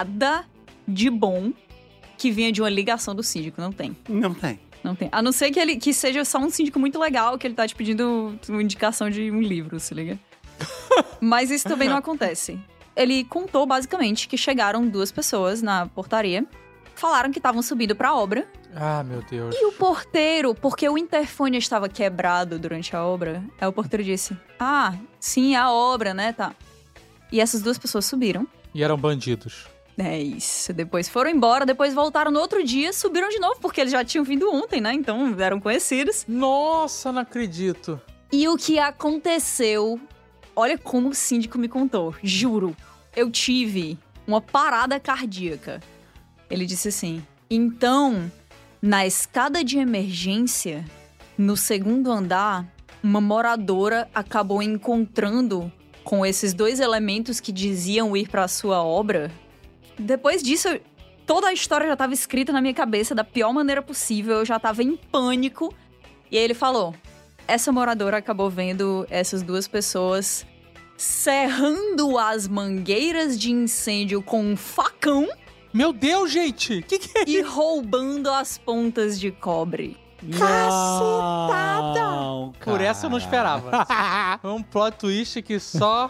de bom que vinha de uma ligação do síndico, não tem. Não tem. Não tem. A não ser que seja só um síndico muito legal, que ele tá te pedindo uma indicação de um livro, se liga? Mas isso também não acontece. Ele contou, basicamente, que chegaram 2 pessoas na portaria, falaram que estavam subindo pra obra. Ah, meu Deus. E o porteiro, porque o interfone estava quebrado durante a obra, aí o porteiro disse: Ah, sim, a obra, né, tá. E essas 2 pessoas subiram. E eram bandidos. É isso. Depois foram embora, depois voltaram no outro dia, subiram de novo, porque eles já tinham vindo ontem, né? Então eram conhecidos. Nossa, não acredito. E o que aconteceu? Olha como o síndico me contou. Juro. Eu tive uma parada cardíaca. Ele disse assim: Então, na escada de emergência, no 2º andar, uma moradora acabou encontrando com esses 2 elementos que diziam ir para a sua obra. Depois disso, toda a história já estava escrita na minha cabeça da pior maneira possível, eu já estava em pânico. E aí ele falou: essa moradora acabou vendo essas 2 pessoas serrando as mangueiras de incêndio com um facão. Meu Deus, gente! Que é e roubando as pontas de cobre. Cacetada! Por essa eu não esperava. Foi um plot twist que só...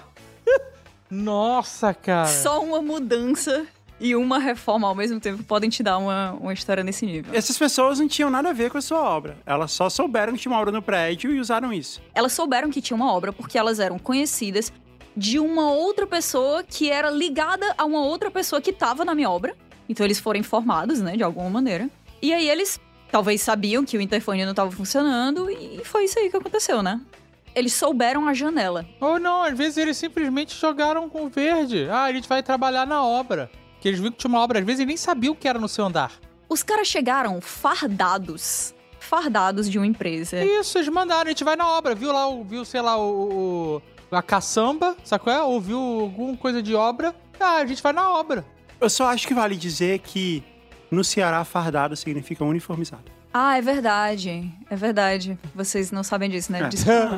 Nossa, cara. Só uma mudança e uma reforma ao mesmo tempo podem te dar uma história nesse nível. Essas pessoas não tinham nada a ver com a sua obra. Elas só souberam que tinha uma obra no prédio e usaram isso. Elas souberam que tinha uma obra porque elas eram conhecidas de uma outra pessoa que era ligada a uma outra pessoa que estava na minha obra. Então eles foram informados, né, de alguma maneira. E aí eles talvez sabiam que o interfone não estava funcionando e foi isso aí que aconteceu, né? Eles souberam a janela. Ou não, às vezes eles simplesmente jogaram com verde. Ah, a gente vai trabalhar na obra. Que eles viram que tinha uma obra, às vezes eles nem sabiam o que era no seu andar. Os caras chegaram fardados de uma empresa. Isso, eles mandaram, a gente vai na obra. Viu lá, sei lá, a caçamba, sacou? Ou viu alguma coisa de obra. Ah, a gente vai na obra. Eu só acho que vale dizer que no Ceará, fardado significa uniformizado. Ah, é verdade. É verdade. Vocês não sabem disso, né?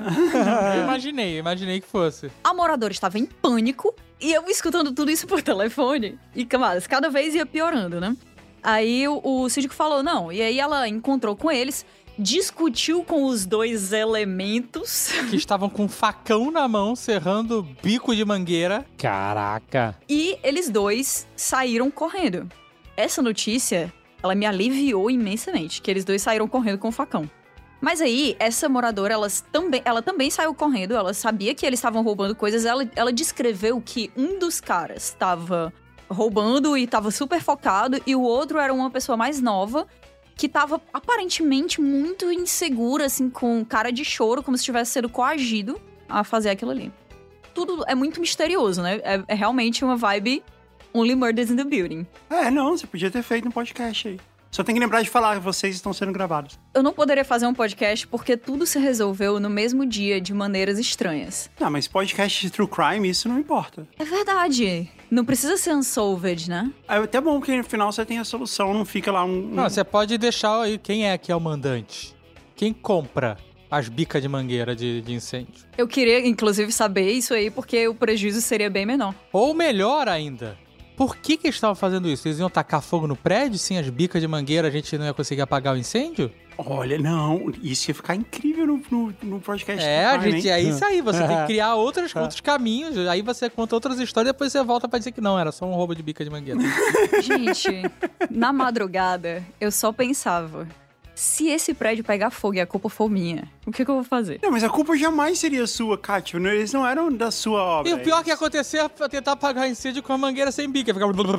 Eu imaginei que fosse. A moradora estava em pânico e eu escutando tudo isso por telefone. E, camadas, cada vez ia piorando, né? Aí o síndico falou, não. E aí ela encontrou com eles, discutiu com os 2 elementos. Que estavam com um facão na mão, serrando bico de mangueira. Caraca. E eles 2 saíram correndo. Essa notícia, ela me aliviou imensamente, que eles 2 saíram correndo com o facão. Mas aí, essa moradora, ela também saiu correndo, ela sabia que eles estavam roubando coisas, ela descreveu que um dos caras estava roubando e estava super focado, e o outro era uma pessoa mais nova, que estava aparentemente muito insegura, assim, com cara de choro, como se tivesse sido coagido a fazer aquilo ali. Tudo é muito misterioso, né? É realmente uma vibe Only Murders in the Building. Não, você podia ter feito um podcast aí. Só tem que lembrar de falar que vocês estão sendo gravados. Eu não poderia fazer um podcast porque tudo se resolveu no mesmo dia de maneiras estranhas. Não, mas podcast de true crime, isso não importa. É verdade. Não precisa ser unsolved, né? É até bom que no final você tem a solução, não fica lá Não, você pode deixar aí quem é que é o mandante. Quem compra as bicas de mangueira de incêndio. Eu queria, inclusive, saber isso aí porque o prejuízo seria bem menor. Ou melhor ainda, Por que eles estavam fazendo isso? Eles iam tacar fogo no prédio? Sem as bicas de mangueira a gente não ia conseguir apagar o incêndio? Olha, não, isso ia ficar incrível no podcast. A gente, é isso aí, você tem que criar outros caminhos, aí você conta outras histórias e depois você volta pra dizer que não, era só um roubo de bica de mangueira. Gente, na madrugada, eu só pensava, se esse prédio pegar fogo e a culpa for minha, o que eu vou fazer? Não, mas a culpa jamais seria sua, Kátia. Eles não eram da sua obra. E o pior que ia acontecer é tentar apagar incêndio com a mangueira sem bica.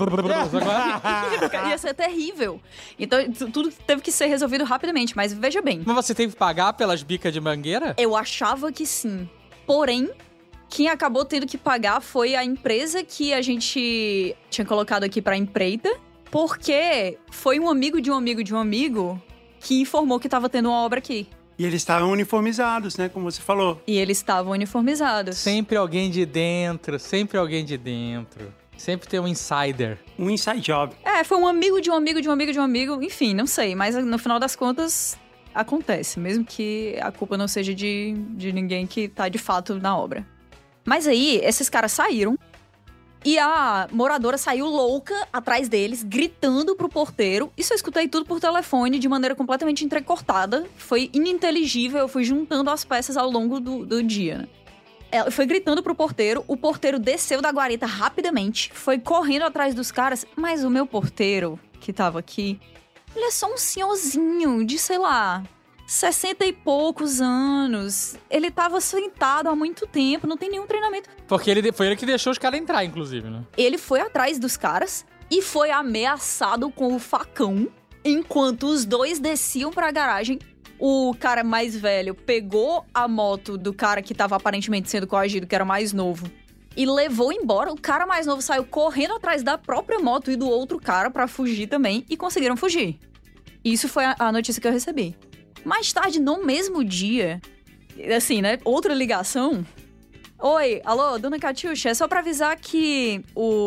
Ia ser terrível. Então, tudo teve que ser resolvido rapidamente, mas veja bem. Mas você teve que pagar pelas bicas de mangueira? Eu achava que sim. Porém, quem acabou tendo que pagar foi a empresa que a gente tinha colocado aqui pra empreita, porque foi um amigo de um amigo de um amigo que informou que estava tendo uma obra aqui. E eles estavam uniformizados, né? Como você falou. E eles estavam uniformizados. Sempre alguém de dentro, sempre alguém de dentro. Sempre tem um insider. Um inside job. Foi um amigo de um amigo de um amigo de um amigo. Enfim, não sei. Mas no final das contas, acontece. Mesmo que a culpa não seja de ninguém que tá de fato na obra. Mas aí, esses caras saíram. E a moradora saiu louca atrás deles, gritando pro porteiro. Isso eu escutei tudo por telefone, de maneira completamente entrecortada. Foi ininteligível, eu fui juntando as peças ao longo do dia, né? Ela foi gritando pro porteiro, o porteiro desceu da guarita rapidamente, foi correndo atrás dos caras, mas o meu porteiro, que tava aqui, ele é só um senhorzinho de, sei lá, 60 e poucos anos. Ele tava sentado há muito tempo, não tem nenhum treinamento. Porque foi ele que deixou os caras entrar, inclusive, né? Ele foi atrás dos caras e foi ameaçado com o facão. Enquanto os dois desciam pra garagem, o cara mais velho pegou a moto do cara que tava aparentemente sendo coagido, que era mais novo, e levou embora. O cara mais novo saiu correndo atrás da própria moto e do outro cara pra fugir também, e conseguiram fugir. Isso foi a notícia que eu recebi. Mais tarde, no mesmo dia, assim, né, outra ligação. Oi, alô, dona Catiuxa, é só pra avisar que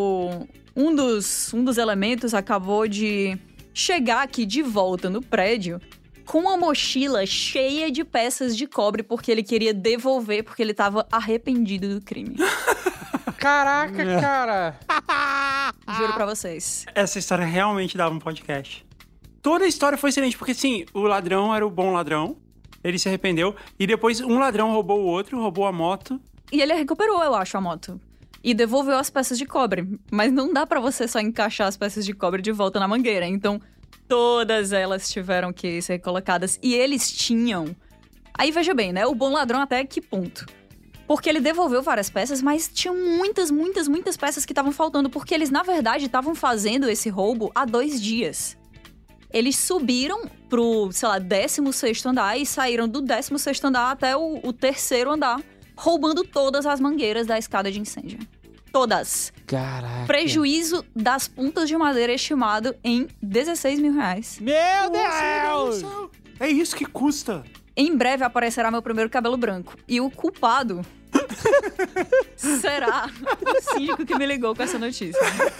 um dos elementos acabou de chegar aqui de volta no prédio com uma mochila cheia de peças de cobre porque ele queria devolver, porque ele tava arrependido do crime. Caraca, cara! Juro pra vocês. Essa história realmente dava um podcast. Toda a história foi excelente, porque assim, o ladrão era o bom ladrão, ele se arrependeu, e depois um ladrão roubou o outro, roubou a moto. E ele recuperou, eu acho, a moto. E devolveu as peças de cobre. Mas não dá pra você só encaixar as peças de cobre de volta na mangueira. Então, todas elas tiveram que ser colocadas. E eles tinham... Aí, veja bem, né? O bom ladrão até que ponto? Porque ele devolveu várias peças, mas tinham muitas peças que estavam faltando. Porque eles, na verdade, estavam fazendo esse roubo há 2 dias. Eles subiram pro, sei lá, 16º andar e saíram do 16º andar até o 3º andar, roubando todas as mangueiras da escada de incêndio. Todas. Caraca. Prejuízo das pontas de madeira estimado em R$16 mil. Meu Deus! É isso que custa. Em breve aparecerá meu primeiro cabelo branco. E o culpado será o síndico que me ligou com essa notícia.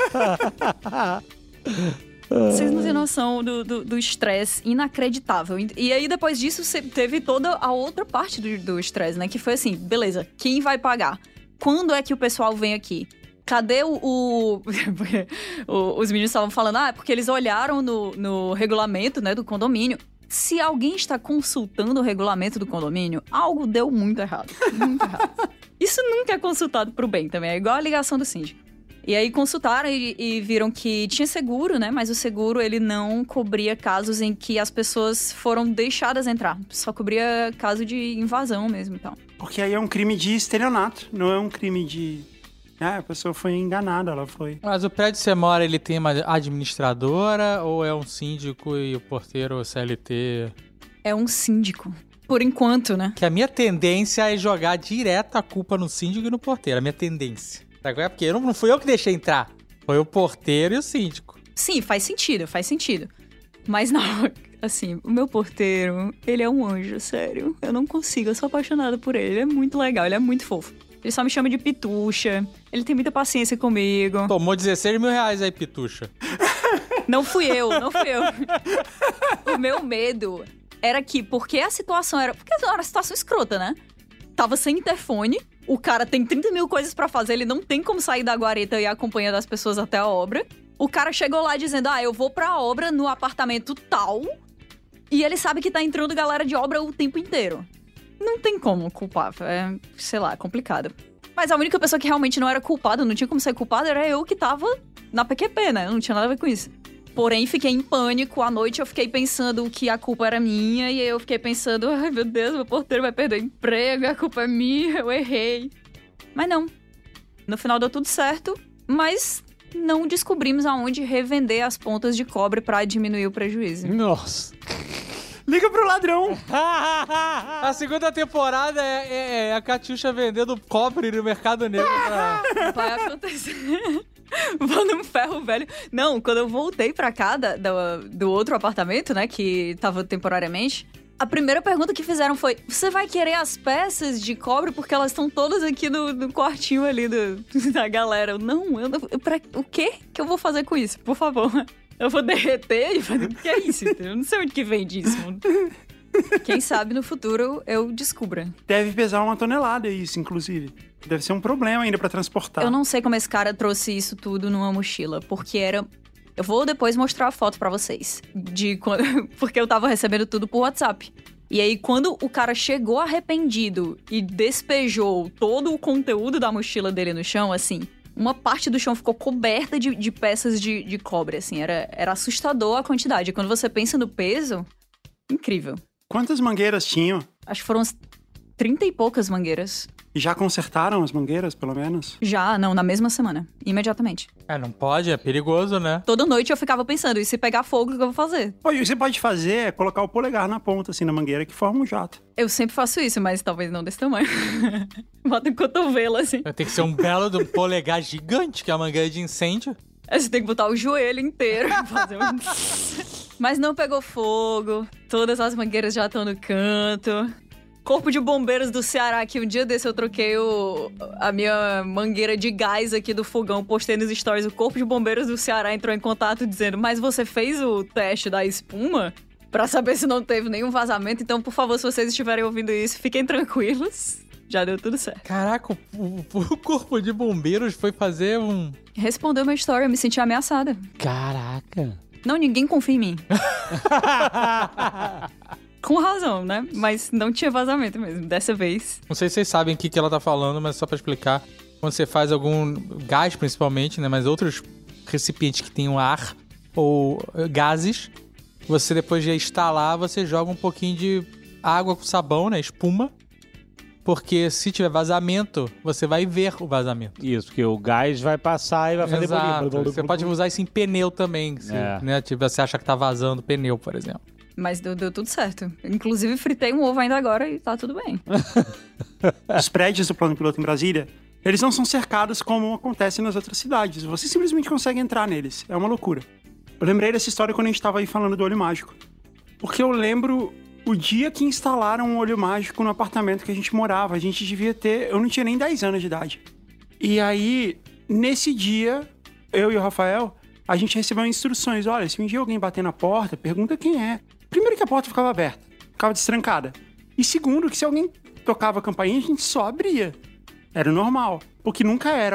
Vocês não têm noção do estresse inacreditável. E aí, depois disso, teve toda a outra parte do estresse, né? Que foi assim, beleza, quem vai pagar? Quando é que o pessoal vem aqui? Cadê os meninos estavam falando, porque eles olharam no regulamento, né, do condomínio. Se alguém está consultando o regulamento do condomínio, algo deu muito errado. Muito errado. Isso nunca é consultado pro bem também, é igual a ligação do síndico. E aí consultaram e viram que tinha seguro, né? Mas o seguro, ele não cobria casos em que as pessoas foram deixadas entrar. Só cobria caso de invasão mesmo, então. Porque aí é um crime de estelionato, não é um crime de... a pessoa foi enganada, ela foi... Mas o prédio que você mora, ele tem uma administradora ou é um síndico e o porteiro o CLT? É um síndico. Por enquanto, né? Que a minha tendência é jogar direto a culpa no síndico e no porteiro. A minha tendência. É porque não fui eu que deixei entrar. Foi o porteiro e o síndico. Sim, faz sentido. Mas não, assim, o meu porteiro, ele é um anjo, sério. Eu não consigo, eu sou apaixonada por ele. Ele é muito legal, ele é muito fofo. Ele só me chama de Pituxa. Ele tem muita paciência comigo. Tomou R$16 mil aí, Pituxa. Não fui eu. O meu medo era que, porque a situação era... Porque era uma situação escrota, né? Tava sem interfone. O cara tem 30 mil coisas pra fazer, ele não tem como sair da guarita e acompanhando as pessoas até a obra. O cara chegou lá dizendo, eu vou pra obra no apartamento tal, e ele sabe que tá entrando galera de obra o tempo inteiro. Não tem como culpar, é, sei lá, complicado. Mas a única pessoa que realmente não era culpada, não tinha como ser culpada, era eu que tava na PQP, né? Não tinha nada a ver com isso. Porém, fiquei em pânico. À noite eu fiquei pensando que a culpa era minha. E aí eu fiquei pensando, ai meu Deus, meu porteiro vai perder o emprego, a culpa é minha, eu errei. Mas não. No final deu tudo certo, mas não descobrimos aonde revender as pontas de cobre pra diminuir o prejuízo. Nossa. Liga pro ladrão. A segunda temporada é a Catiuxa vendendo cobre no mercado negro pra... Vai acontecer. Vou num ferro velho. Não, quando eu voltei pra cá do outro apartamento, né, que tava temporariamente, a primeira pergunta que fizeram foi: você vai querer as peças de cobre? Porque elas estão todas aqui no quartinho ali da galera. Pra o quê que eu vou fazer com isso? Por favor. Eu vou derreter e fazer o que é isso? Eu não sei onde que vem disso. Quem sabe no futuro eu descubra. Deve pesar 1 tonelada isso, inclusive. Deve ser um problema ainda pra transportar. Eu não sei como esse cara trouxe isso tudo numa mochila, porque era... Eu vou depois mostrar a foto pra vocês. Porque eu tava recebendo tudo por WhatsApp. E aí, quando o cara chegou arrependido e despejou todo o conteúdo da mochila dele no chão, assim... Uma parte do chão ficou coberta de peças de cobre, assim. Era assustador a quantidade. Quando você pensa no peso, incrível. Quantas mangueiras tinham? Acho que foram uns 30 e poucas mangueiras. E já consertaram as mangueiras, pelo menos? Já, não, na mesma semana. Imediatamente. Não pode, é perigoso, né? Toda noite eu ficava pensando, e se pegar fogo, o que eu vou fazer? O que você pode fazer é colocar o polegar na ponta, assim, na mangueira, que forma um jato. Eu sempre faço isso, mas talvez não desse tamanho. Bota o cotovelo, assim. Tem que ser um belo de um polegar gigante, que é a mangueira de incêndio. Você tem que botar o joelho inteiro. Fazer Mas não pegou fogo, todas as mangueiras já estão no canto. Corpo de Bombeiros do Ceará, que um dia desse eu troquei a minha mangueira de gás aqui do fogão, postei nos stories. O Corpo de Bombeiros do Ceará entrou em contato dizendo: mas você fez o teste da espuma pra saber se não teve nenhum vazamento? Então, por favor, se vocês estiverem ouvindo isso, fiquem tranquilos. Já deu tudo certo. Caraca, o Corpo de Bombeiros foi fazer um... Respondeu minha história, eu me senti ameaçada. Caraca. Não, ninguém confia em mim. Com razão, né? Mas não tinha vazamento mesmo, dessa vez. Não sei se vocês sabem o que ela tá falando, mas só pra explicar. Quando você faz algum gás, principalmente, né? Mas outros recipientes que tenham ar ou gases, você depois de instalar, você joga um pouquinho de água com sabão, né? Espuma. Porque se tiver vazamento, você vai ver o vazamento. Isso, porque o gás vai passar e vai fazer Exato. Você pode usar isso em pneu também, se, né? Tipo, você acha que tá vazando pneu, por exemplo. Mas deu tudo certo. Inclusive, fritei um ovo ainda agora e tá tudo bem. Os prédios do Plano Piloto em Brasília, eles não são cercados como acontece nas outras cidades. Você simplesmente consegue entrar neles. É uma loucura. Eu lembrei dessa história quando a gente tava aí falando do olho mágico. Porque eu lembro o dia que instalaram um olho mágico no apartamento que a gente morava. A gente devia ter... Eu não tinha nem 10 anos de idade. E aí, nesse dia, eu e o Rafael, a gente recebeu instruções. Olha, se um dia alguém bater na porta, pergunta quem é. Primeiro que a porta ficava aberta, ficava destrancada. E segundo, que se alguém tocava a campainha, a gente só abria. Era normal, porque nunca era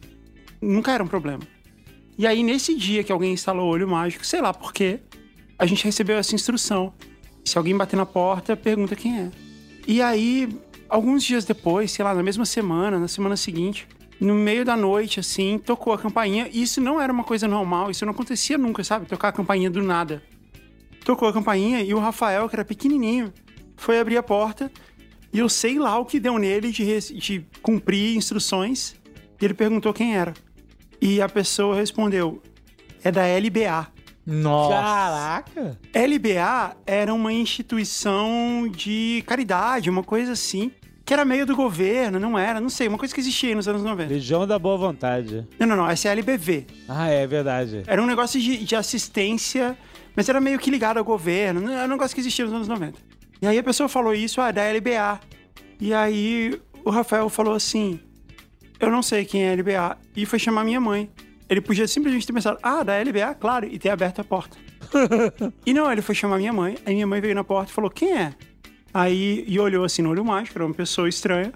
um problema. E aí, nesse dia que alguém instalou o olho mágico, sei lá por quê, a gente recebeu essa instrução. Se alguém bater na porta, pergunta quem é. E aí, alguns dias depois, sei lá, na mesma semana, na semana seguinte, no meio da noite, assim, tocou a campainha. E isso não era uma coisa normal, isso não acontecia nunca, sabe? Tocar a campainha do nada. Tocou a campainha e o Rafael, que era pequenininho, foi abrir a porta e eu sei lá o que deu nele de cumprir instruções. E ele perguntou quem era. E a pessoa respondeu: é da LBA. Nossa! Caraca! LBA era uma instituição de caridade, uma coisa assim, que era meio do governo, não era, não sei, uma coisa que existia aí nos anos 90. Legião da Boa Vontade. Não, essa é a LBV. Ah, é verdade. Era um negócio de assistência, mas era meio que ligado ao governo, era um negócio que existia nos anos 90. E aí a pessoa falou isso, da LBA. E aí o Rafael falou assim: eu não sei quem é a LBA. E foi chamar minha mãe. Ele podia simplesmente ter pensado: da LBA, claro, e ter aberto a porta. E não, ele foi chamar minha mãe, aí minha mãe veio na porta e falou: quem é? Aí, e olhou assim no olho mágico, era uma pessoa estranha.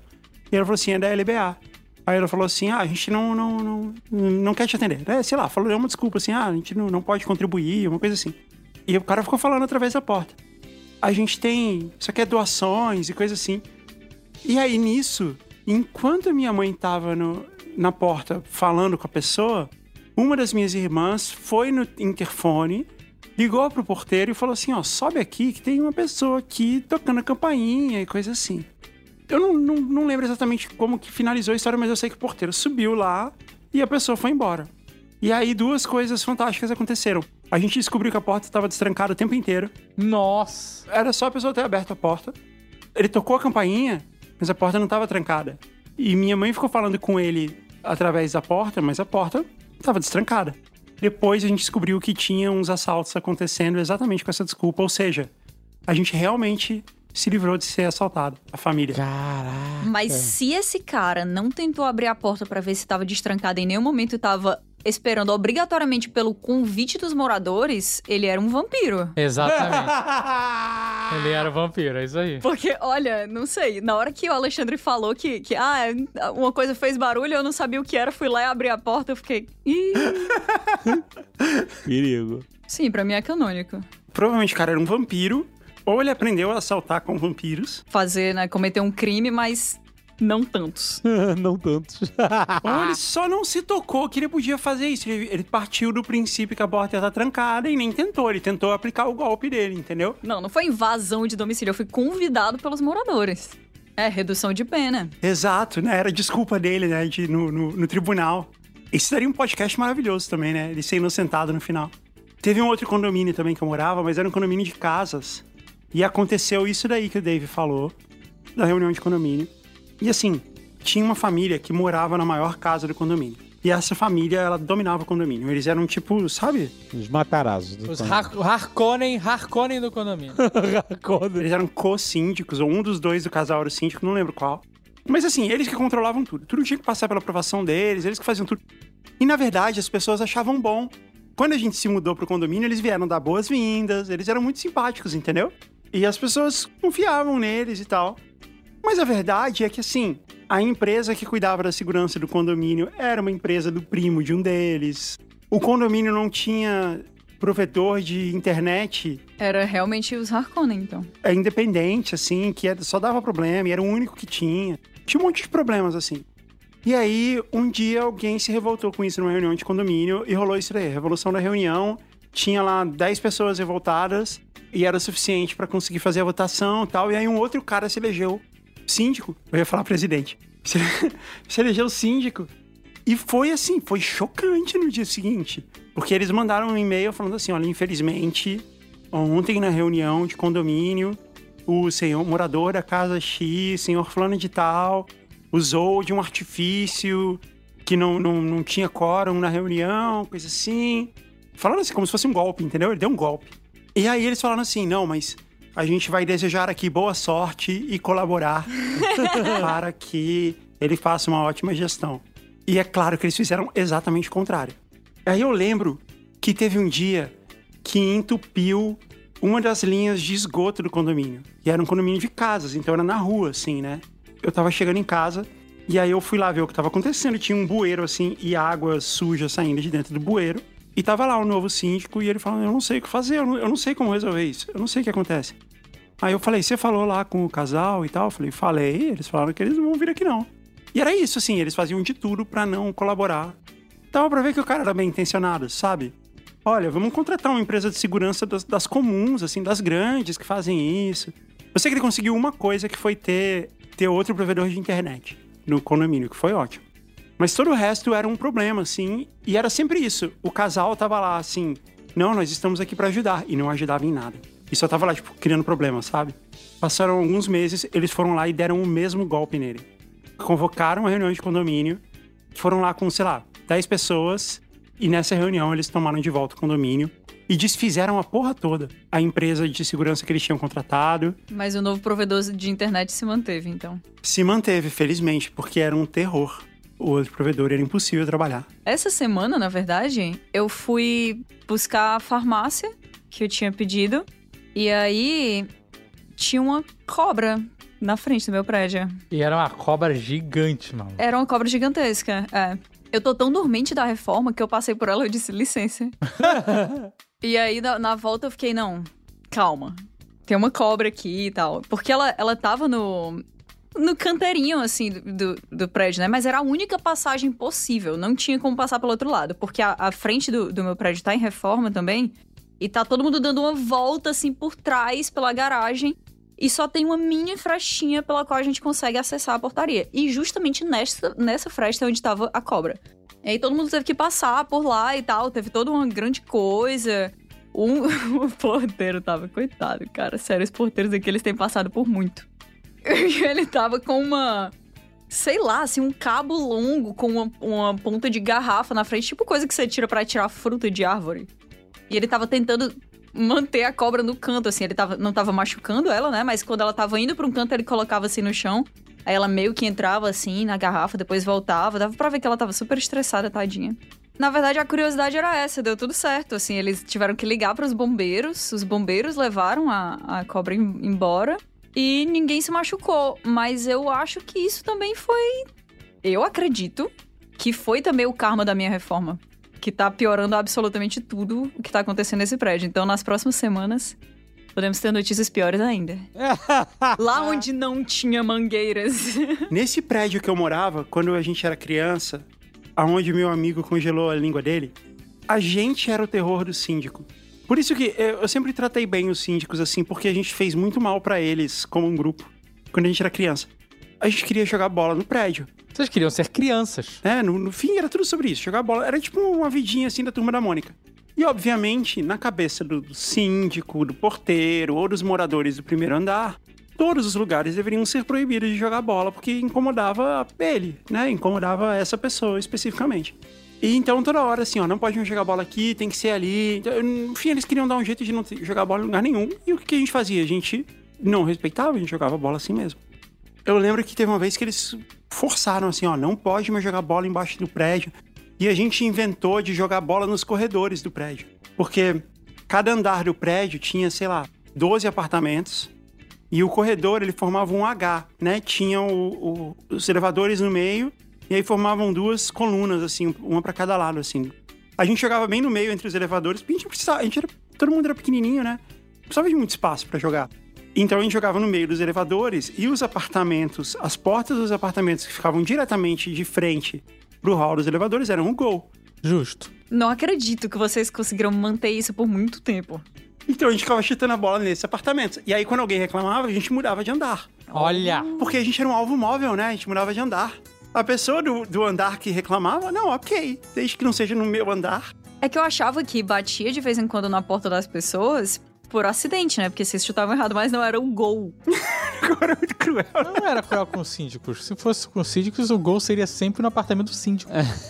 E ela falou assim, é da LBA. Aí ela falou assim, a gente não quer te atender. Sei lá, falou uma desculpa assim, a gente não pode contribuir, uma coisa assim. E o cara ficou falando através da porta. A gente tem, isso aqui é doações e coisa assim. E aí nisso, enquanto a minha mãe tava na porta falando com a pessoa, uma das minhas irmãs foi no interfone, ligou pro porteiro e falou assim, sobe aqui que tem uma pessoa aqui tocando a campainha e coisa assim. Eu não lembro exatamente como que finalizou a história, mas eu sei que o porteiro subiu lá e a pessoa foi embora. E aí 2 coisas fantásticas aconteceram. A gente descobriu que a porta estava destrancada o tempo inteiro. Nossa! Era só a pessoa ter aberto a porta. Ele tocou a campainha, mas a porta não estava trancada. E minha mãe ficou falando com ele através da porta, mas a porta estava destrancada. Depois a gente descobriu que tinha uns assaltos acontecendo exatamente com essa desculpa. Ou seja, a gente realmente se livrou de ser assaltado, a família. Caraca. Mas se esse cara não tentou abrir a porta pra ver se tava destrancado em nenhum momento e tava esperando obrigatoriamente pelo convite dos moradores, ele era um vampiro. Exatamente. Ele era vampiro, é isso aí. Porque, olha, não sei, na hora que o Alexandre falou que uma coisa fez barulho, eu não sabia o que era, fui lá e abri a porta, eu fiquei... Ih. Perigo. Sim, pra mim é canônico. Provavelmente o cara era um vampiro, ou ele aprendeu a assaltar com vampiros. Cometer um crime, mas não tantos. Não tantos. Ou ele só não se tocou que ele podia fazer isso. Ele partiu do princípio que a porta ia estar trancada e nem tentou. Ele tentou aplicar o golpe dele, entendeu? Não foi invasão de domicílio, eu fui convidado pelos moradores. É, redução de pena. Exato, né? Era desculpa dele, né? No tribunal. Isso daria um podcast maravilhoso também, né? Ele ser inocentado no final. Teve um outro condomínio também que eu morava, mas era um condomínio de casas. E aconteceu isso daí que o Dave falou, da reunião de condomínio. E assim, tinha uma família que morava na maior casa do condomínio. E essa família, ela dominava o condomínio. Eles eram tipo, sabe? Os matarazos. Os Harkonnen do condomínio. Eles eram co-síndicos, ou um dos 2 do casal era o síndico, não lembro qual. Mas assim, eles que controlavam tudo. Tudo tinha que passar pela aprovação deles, eles que faziam tudo. E na verdade, as pessoas achavam bom. Quando a gente se mudou pro condomínio, eles vieram dar boas-vindas, eles eram muito simpáticos, entendeu? E as pessoas confiavam neles e tal. Mas a verdade é que, assim, a empresa que cuidava da segurança do condomínio era uma empresa do primo de um deles. O condomínio não tinha provedor de internet. Era realmente os Harkonnen, então. É independente, assim, que só dava problema e era o único que tinha. Tinha um monte de problemas, assim. E aí, um dia, alguém se revoltou com isso numa reunião de condomínio e rolou isso daí. A revolução da reunião, tinha lá 10 pessoas revoltadas e era o suficiente pra conseguir fazer a votação e tal. E aí, um outro cara se elegeu síndico. Eu ia falar presidente. Se elegeu síndico. E foi assim, foi chocante no dia seguinte. Porque eles mandaram um e-mail falando assim, olha, infelizmente, ontem na reunião de condomínio, o senhor morador da casa X, senhor fulano de tal, usou de um artifício que não tinha quórum na reunião, coisa assim. Falando assim, como se fosse um golpe, entendeu? Ele deu um golpe. E aí eles falaram assim, não, mas a gente vai desejar aqui boa sorte e colaborar para que ele faça uma ótima gestão. E é claro que eles fizeram exatamente o contrário. Aí eu lembro que teve um dia que entupiu uma das linhas de esgoto do condomínio. E era um condomínio de casas, então era na rua, assim, né? Eu tava chegando em casa e aí eu fui lá ver o que tava acontecendo. Tinha um bueiro, assim, e água suja saindo de dentro do bueiro. E tava lá o novo síndico e ele falando, eu não sei o que fazer, eu não sei como resolver isso, eu não sei o que acontece. Aí eu falei, você falou lá com o casal e tal? Eu falei, eles falaram que eles não vão vir aqui não. E era isso, assim, eles faziam de tudo pra não colaborar. Dava pra ver que o cara era bem intencionado, sabe? Olha, vamos contratar uma empresa de segurança das comuns, assim, das grandes que fazem isso. Eu sei que ele conseguiu uma coisa que foi ter outro provedor de internet no condomínio, que foi ótimo. Mas todo o resto era um problema, assim, e era sempre isso. O casal tava lá, assim, não, nós estamos aqui pra ajudar, e não ajudava em nada. E só tava lá, tipo, criando problema, sabe? Passaram alguns meses, eles foram lá e deram o mesmo golpe nele. Convocaram uma reunião de condomínio, foram lá com, sei lá, 10 pessoas, e nessa reunião eles tomaram de volta o condomínio e desfizeram a porra toda. A empresa de segurança que eles tinham contratado. Mas o novo provedor de internet se manteve, então. Se manteve, felizmente, porque era um terror. O outro provedor era impossível trabalhar. Essa semana, na verdade, eu fui buscar a farmácia que eu tinha pedido. E aí, tinha uma cobra na frente do meu prédio. E era uma cobra gigante, mano. Era uma cobra gigantesca, Eu tô tão dormente da reforma que eu passei por ela e eu disse, licença. E aí, na volta, eu fiquei, não, calma. Tem uma cobra aqui e tal. Porque ela tava no canteirinho, assim, do prédio, né? Mas era a única passagem possível. Não tinha como passar pelo outro lado. Porque a frente do meu prédio tá em reforma também. E tá todo mundo dando uma volta, assim, por trás, pela garagem. E só tem uma mini frestinha pela qual a gente consegue acessar a portaria. E justamente nessa fresta é onde tava a cobra. E aí todo mundo teve que passar por lá e tal. Teve toda uma grande coisa. O porteiro tava... Coitado, cara. Sério, os porteiros aqui, eles têm passado por muito. Ele tava com uma... Sei lá, assim, um cabo longo com uma ponta de garrafa na frente. Tipo coisa que você tira pra tirar fruta de árvore. E ele tava tentando manter a cobra no canto, assim. Ele não tava machucando ela, né? Mas quando ela tava indo pra um canto, ele colocava assim no chão. Aí ela meio que entrava assim na garrafa, depois voltava. Dava pra ver que ela tava super estressada, tadinha. Na verdade, a curiosidade era essa, deu tudo certo, assim. Eles tiveram que ligar pros bombeiros. Os bombeiros levaram a cobra embora. E ninguém se machucou. Mas eu acho que isso também foi... Eu acredito que foi também o karma da minha reforma. Que tá piorando absolutamente tudo o que tá acontecendo nesse prédio. Então, nas próximas semanas, podemos ter notícias piores ainda. Lá onde não tinha mangueiras. Nesse prédio que eu morava, quando a gente era criança, aonde meu amigo congelou a língua dele, a gente era o terror do síndico. Por isso que eu sempre tratei bem os síndicos, assim, porque a gente fez muito mal pra eles, como um grupo, quando a gente era criança. A gente queria jogar bola no prédio. Vocês queriam ser crianças. No fim era tudo sobre isso, jogar bola. Era tipo uma vidinha assim da Turma da Mônica. E obviamente, na cabeça do síndico, do porteiro ou dos moradores do primeiro andar, todos os lugares deveriam ser proibidos de jogar bola, porque incomodava ele, né? Incomodava essa pessoa especificamente. E então toda hora assim, ó, não pode jogar bola aqui, tem que ser ali. Então, no fim, eles queriam dar um jeito de não jogar bola em lugar nenhum. E o que a gente fazia? A gente não respeitava, a gente jogava bola assim mesmo. Eu lembro que teve uma vez que eles forçaram assim, ó, não pode mais jogar bola embaixo do prédio. E a gente inventou de jogar bola nos corredores do prédio. Porque cada andar do prédio tinha, sei lá, 12 apartamentos. E o corredor, ele formava um H, né? Tinham os elevadores no meio. E aí formavam duas colunas, assim, uma pra cada lado, assim. A gente jogava bem no meio entre os elevadores. Porque todo mundo era pequenininho, né? Não precisava de muito espaço pra jogar. Então a gente jogava no meio dos elevadores e os apartamentos, as portas dos apartamentos que ficavam diretamente de frente pro hall dos elevadores eram um gol. Justo. Não acredito que vocês conseguiram manter isso por muito tempo. Então a gente ficava chutando a bola nesses apartamentos. E aí quando alguém reclamava, a gente mudava de andar. Olha! Porque a gente era um alvo móvel, né? A gente mudava de andar. A pessoa do andar que reclamava, não, ok, desde que não seja no meu andar. É que eu achava que batia de vez em quando na porta das pessoas... Por acidente, né? Porque vocês chutavam errado, mas não era um gol. Agora é muito cruel. Não era cruel com os síndicos. Se fosse com os síndicos, o gol seria sempre no apartamento do síndico.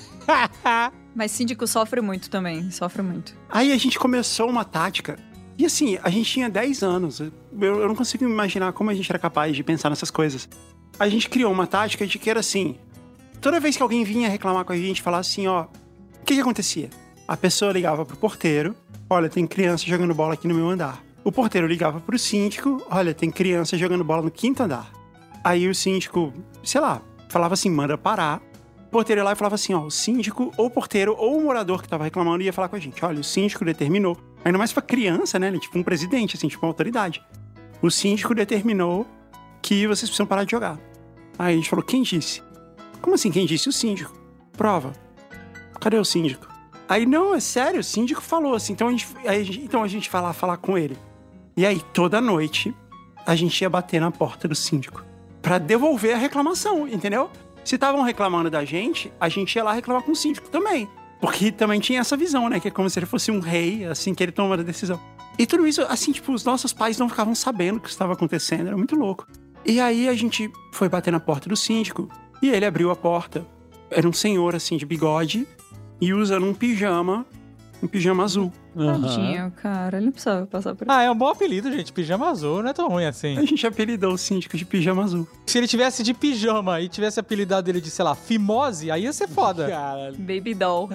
Mas síndico sofre muito também, sofre muito. Aí a gente começou uma tática. E assim, a gente tinha 10 anos. Eu não consigo imaginar como a gente era capaz de pensar nessas coisas. A gente criou uma tática de que era assim... Toda vez que alguém vinha reclamar com a gente, falar assim, ó... O que acontecia? A pessoa ligava pro porteiro... Olha, tem criança jogando bola aqui no meu andar. O porteiro ligava pro síndico. Olha, tem criança jogando bola no 5º andar. Aí o síndico, sei lá, falava assim, manda parar. O porteiro ia lá e falava assim, ó, o síndico, ou o porteiro, ou o morador que tava reclamando ia falar com a gente. Olha, o síndico determinou. Ainda mais pra criança, né? Tipo um presidente, assim, tipo uma autoridade. O síndico determinou que vocês precisam parar de jogar. Aí a gente falou, quem disse? Como assim, quem disse? O síndico. Prova. Cadê o síndico? Aí, não, é sério, o síndico falou assim, então a gente vai lá falar com ele. E aí, toda noite, a gente ia bater na porta do síndico pra devolver a reclamação, entendeu? Se estavam reclamando da gente, a gente ia lá reclamar com o síndico também. Porque também tinha essa visão, né, que é como se ele fosse um rei, assim, que ele toma a decisão. E tudo isso, assim, tipo, os nossos pais não ficavam sabendo o que estava acontecendo, era muito louco. E aí, a gente foi bater na porta do síndico, e ele abriu a porta. Era um senhor, assim, de bigode, e usando um pijama azul. Tadinho, cara. Ele não precisava passar por isso. Ah, é um bom apelido, gente. Pijama azul não é tão ruim assim. A gente apelidou o síndico de pijama azul. Se ele tivesse de pijama e tivesse apelidado ele de, sei lá, fimose, aí ia ser foda. Caralho. Baby doll.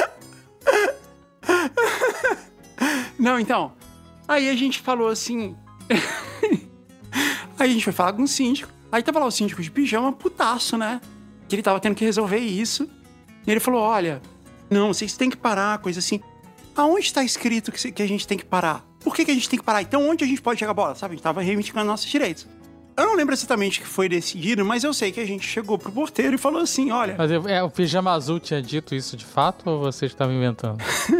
Não, então... Aí a gente falou assim... Aí a gente foi falar com o síndico. Aí tava lá o síndico de pijama, putaço, né? Que ele tava tendo que resolver isso. E ele falou, olha, não, vocês têm que parar, coisa assim. Aonde tá escrito que a gente tem que parar? Por que a gente tem que parar? Então onde a gente pode jogar bola? Sabe, a gente tava reivindicando nossos direitos. Eu não lembro exatamente o que foi decidido, mas eu sei que a gente chegou pro porteiro e falou assim, olha... Mas o Pijama Azul tinha dito isso de fato ou você estava inventando?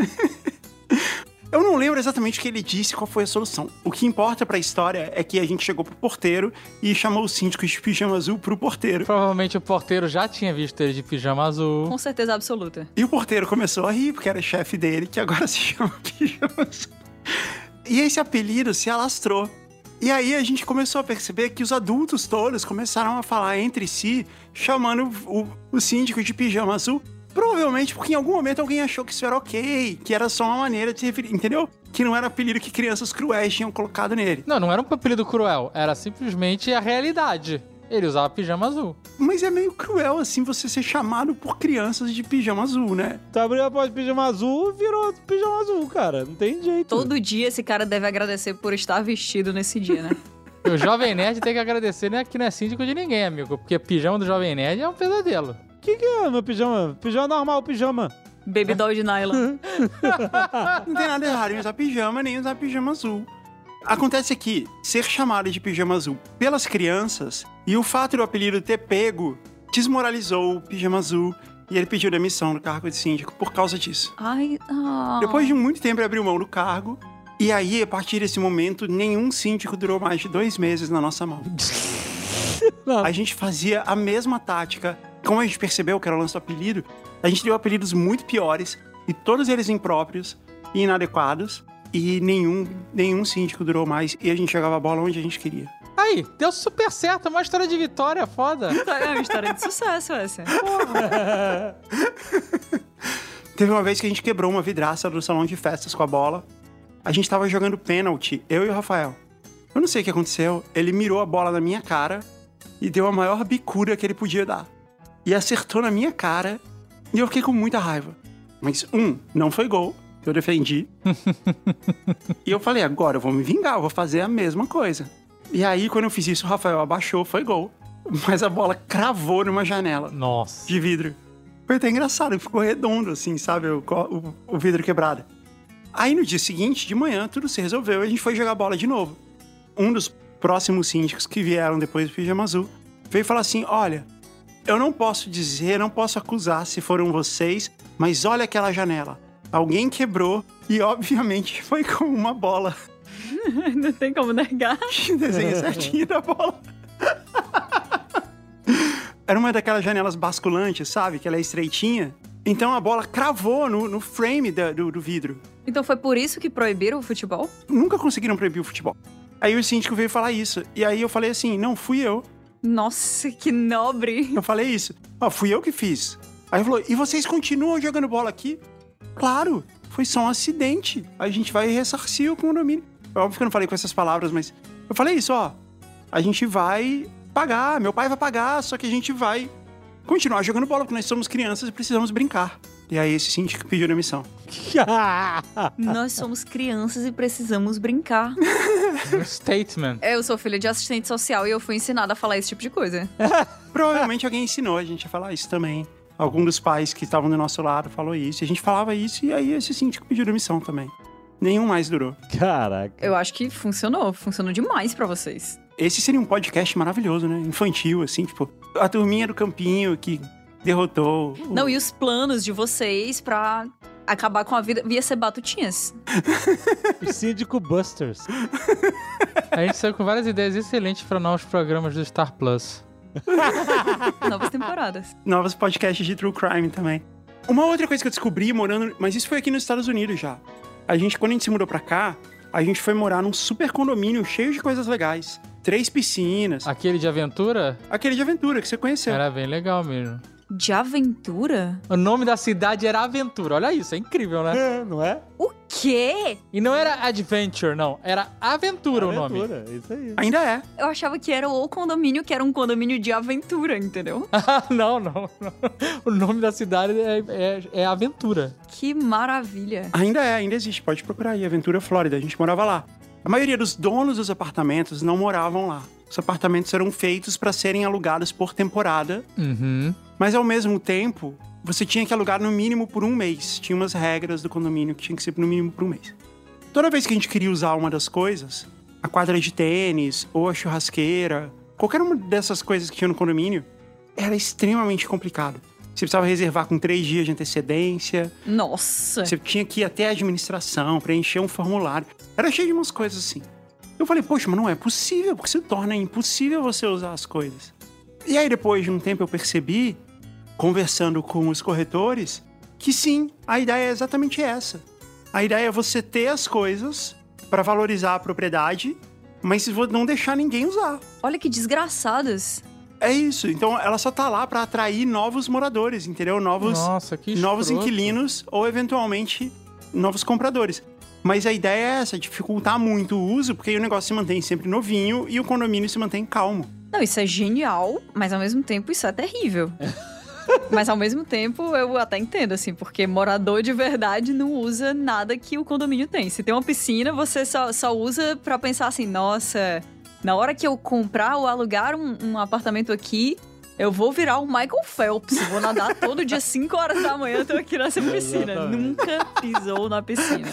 Eu não lembro exatamente o que ele disse, qual foi a solução. O que importa pra história é que a gente chegou pro porteiro e chamou o síndico de pijama azul pro porteiro. Provavelmente o porteiro já tinha visto ele de pijama azul. Com certeza absoluta. E o porteiro começou a rir, porque era chefe dele, que agora se chama pijama azul. E esse apelido se alastrou. E aí a gente começou a perceber que os adultos todos começaram a falar entre si, chamando o síndico de pijama azul. Provavelmente porque em algum momento alguém achou que isso era ok, que era só uma maneira de se referir, entendeu? Que não era apelido que crianças cruéis tinham colocado nele. Não era um apelido cruel, era simplesmente a realidade. Ele usava pijama azul. Mas é meio cruel, assim, você ser chamado por crianças de pijama azul, né? Tu abriu a porta de pijama azul, virou pijama azul, cara. Não tem jeito. Todo dia esse cara deve agradecer por estar vestido nesse dia, né? O Jovem Nerd tem que agradecer, né, que não é síndico de ninguém, amigo. Porque pijama do Jovem Nerd é um pesadelo. O que é meu pijama? Pijama normal, pijama. Baby doll de nylon. Não tem nada errado em usar pijama, nem usar pijama azul. Acontece que ser chamado de pijama azul pelas crianças e o fato do apelido ter pego desmoralizou o pijama azul e ele pediu demissão do cargo de síndico por causa disso. Ai, Depois de muito tempo ele abriu mão do cargo e aí, a partir desse momento, nenhum síndico durou mais de 2 meses na nossa mão. A gente fazia a mesma tática. Como a gente percebeu que era o lance do apelido, a gente deu apelidos muito piores e todos eles impróprios e inadequados. E nenhum síndico durou mais. E a gente jogava a bola onde a gente queria. Aí, deu super certo. É uma história de vitória foda. É uma história de sucesso essa. Teve uma vez que a gente quebrou uma vidraça do salão de festas com a bola. A gente tava jogando pênalti, eu e o Rafael. Eu não sei o que aconteceu. Ele mirou a bola na minha cara e deu a maior bicuda que ele podia dar. E acertou na minha cara e eu fiquei com muita raiva. Mas, não foi gol. Eu defendi. E eu falei, agora eu vou me vingar, eu vou fazer a mesma coisa. E aí, quando eu fiz isso, o Rafael abaixou, foi gol. Mas a bola cravou numa janela. Nossa. De vidro. Foi até engraçado, ficou redondo, assim, sabe? O vidro quebrado. Aí, no dia seguinte, de manhã, tudo se resolveu e a gente foi jogar bola de novo. Um dos próximos síndicos que vieram depois do Pijama Azul veio falar assim, olha, eu não posso dizer, não posso acusar se foram vocês, mas olha aquela janela. Alguém quebrou e, obviamente, foi com uma bola. Não tem como negar. Desenho certinho da bola. Era uma daquelas janelas basculantes, sabe? Que ela é estreitinha. Então a bola cravou no frame do vidro. Então foi por isso que proibiram o futebol? Nunca conseguiram proibir o futebol. Aí o síndico veio falar isso. E aí eu falei assim, não, fui eu. Nossa, que nobre. Eu falei isso. Fui eu que fiz. Aí ele falou, e vocês continuam jogando bola aqui? Claro, foi só um acidente. A gente vai ressarcir o condomínio. Óbvio que eu não falei com essas palavras, mas eu falei isso, a gente vai pagar, meu pai vai pagar, só que a gente vai continuar jogando bola, porque nós somos crianças e precisamos brincar. E aí esse síndico pediu demissão. Nós somos crianças e precisamos brincar. Statement. Eu sou filha de assistente social e eu fui ensinada a falar esse tipo de coisa. Provavelmente alguém ensinou a gente a falar isso também. Algum dos pais que estavam do nosso lado falou isso. E a gente falava isso e aí esse síndico pediu demissão também. Nenhum mais durou. Caraca. Eu acho que funcionou demais pra vocês. Esse seria um podcast maravilhoso, né? Infantil, assim, tipo, a turminha do campinho que derrotou... Não, e os planos de vocês pra acabar com a vida ia ser batutinhas. O Síndico Busters. A gente saiu com várias ideias excelentes pra novos programas do Star Plus. Novas temporadas. Novos podcasts de True Crime também. Uma outra coisa que eu descobri morando... Mas isso foi aqui nos Estados Unidos já. Quando a gente se mudou pra cá, a gente foi morar num super condomínio cheio de coisas legais. 3 piscinas. Aquele de aventura? Aquele de aventura que você conheceu. Era bem legal mesmo. De aventura? O nome da cidade era Aventura. Olha isso, é incrível, né? Não é? O quê? E não era Adventure, não. Era Aventura o nome. Aventura, isso aí. Ainda é. Eu achava que era o condomínio, que era um condomínio de aventura, entendeu? não. O nome da cidade é Aventura. Que maravilha. Ainda existe. Pode procurar aí. Aventura Flórida. A gente morava lá. A maioria dos donos dos apartamentos não moravam lá. Os apartamentos eram feitos para serem alugados por temporada. Mas, ao mesmo tempo, você tinha que alugar no mínimo por 1 mês. Tinha umas regras do condomínio que tinha que ser no mínimo por 1 mês. Toda vez que a gente queria usar uma das coisas, a quadra de tênis ou a churrasqueira, qualquer uma dessas coisas que tinha no condomínio, era extremamente complicado. Você precisava reservar com 3 dias de antecedência. Nossa! Você tinha que ir até a administração, preencher um formulário. Era cheio de umas coisas assim. Eu falei, poxa, mas não é possível, porque se torna impossível você usar as coisas. E aí, depois de um tempo, eu percebi, conversando com os corretores, que sim, a ideia é exatamente essa. A ideia é você ter as coisas para valorizar a propriedade, mas não deixar ninguém usar. Olha que desgraçadas. É isso. Então, ela só tá lá para atrair novos moradores, entendeu? Novos inquilinos ou, eventualmente, novos compradores. Mas a ideia é essa, dificultar muito o uso, porque aí o negócio se mantém sempre novinho e o condomínio se mantém calmo. Não, isso é genial, mas ao mesmo tempo isso é terrível. Mas ao mesmo tempo eu até entendo, assim, porque morador de verdade não usa nada que o condomínio tem. Se tem uma piscina, você só usa pra pensar assim, nossa, na hora que eu comprar ou alugar um apartamento aqui, eu vou virar o Michael Phelps. Vou nadar todo dia, 5 horas da manhã, eu tô aqui nessa piscina. Exatamente. Nunca pisou na piscina.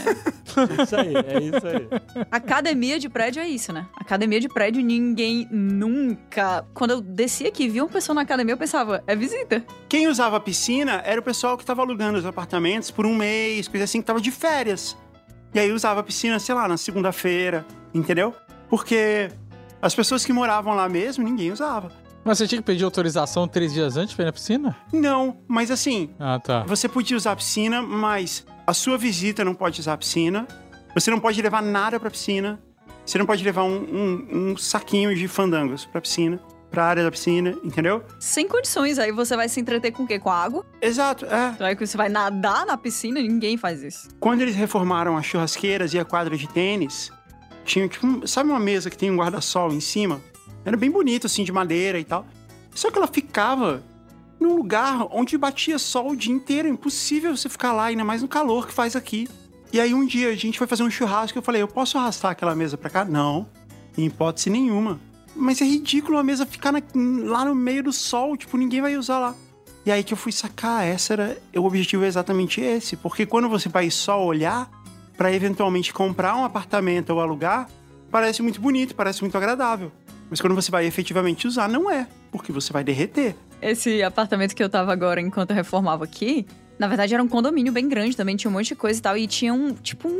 É isso aí. Academia de prédio é isso, né? Academia de prédio, ninguém nunca... Quando eu descia aqui e via uma pessoa na academia, eu pensava, é visita. Quem usava a piscina era o pessoal que tava alugando os apartamentos por 1 mês, coisa assim, que tava de férias. E aí usava a piscina, sei lá, na segunda-feira, entendeu? Porque as pessoas que moravam lá mesmo, ninguém usava. Mas você tinha que pedir autorização 3 dias antes pra ir na piscina? Não, mas assim, Ah, tá. você podia usar a piscina, mas a sua visita não pode usar a piscina. Você não pode levar nada pra piscina. Você não pode levar um saquinho de fandangos pra piscina, pra área da piscina, entendeu? Sem condições, aí você vai se entreter com o quê? Com a água? Exato, é. Então aí que você vai nadar na piscina, ninguém faz isso. Quando eles reformaram as churrasqueiras e a quadra de tênis, tinha tipo, sabe uma mesa que tem um guarda-sol em cima? Era bem bonito, assim, de madeira e tal. Só que ela ficava num lugar onde batia sol o dia inteiro. É impossível você ficar lá, ainda mais no calor que faz aqui. E aí um dia a gente foi fazer um churrasco e eu falei, eu posso arrastar aquela mesa pra cá? Não, em hipótese nenhuma. Mas é ridículo a mesa ficar lá no meio do sol, tipo, ninguém vai usar lá. E aí que eu fui sacar, o objetivo é exatamente esse. Porque quando você vai só olhar pra eventualmente comprar um apartamento ou alugar, parece muito bonito, parece muito agradável. Mas quando você vai efetivamente usar, não é. Porque você vai derreter. Esse apartamento que eu tava agora, enquanto eu reformava aqui, na verdade era um condomínio bem grande também, tinha um monte de coisa e tal. E tinha um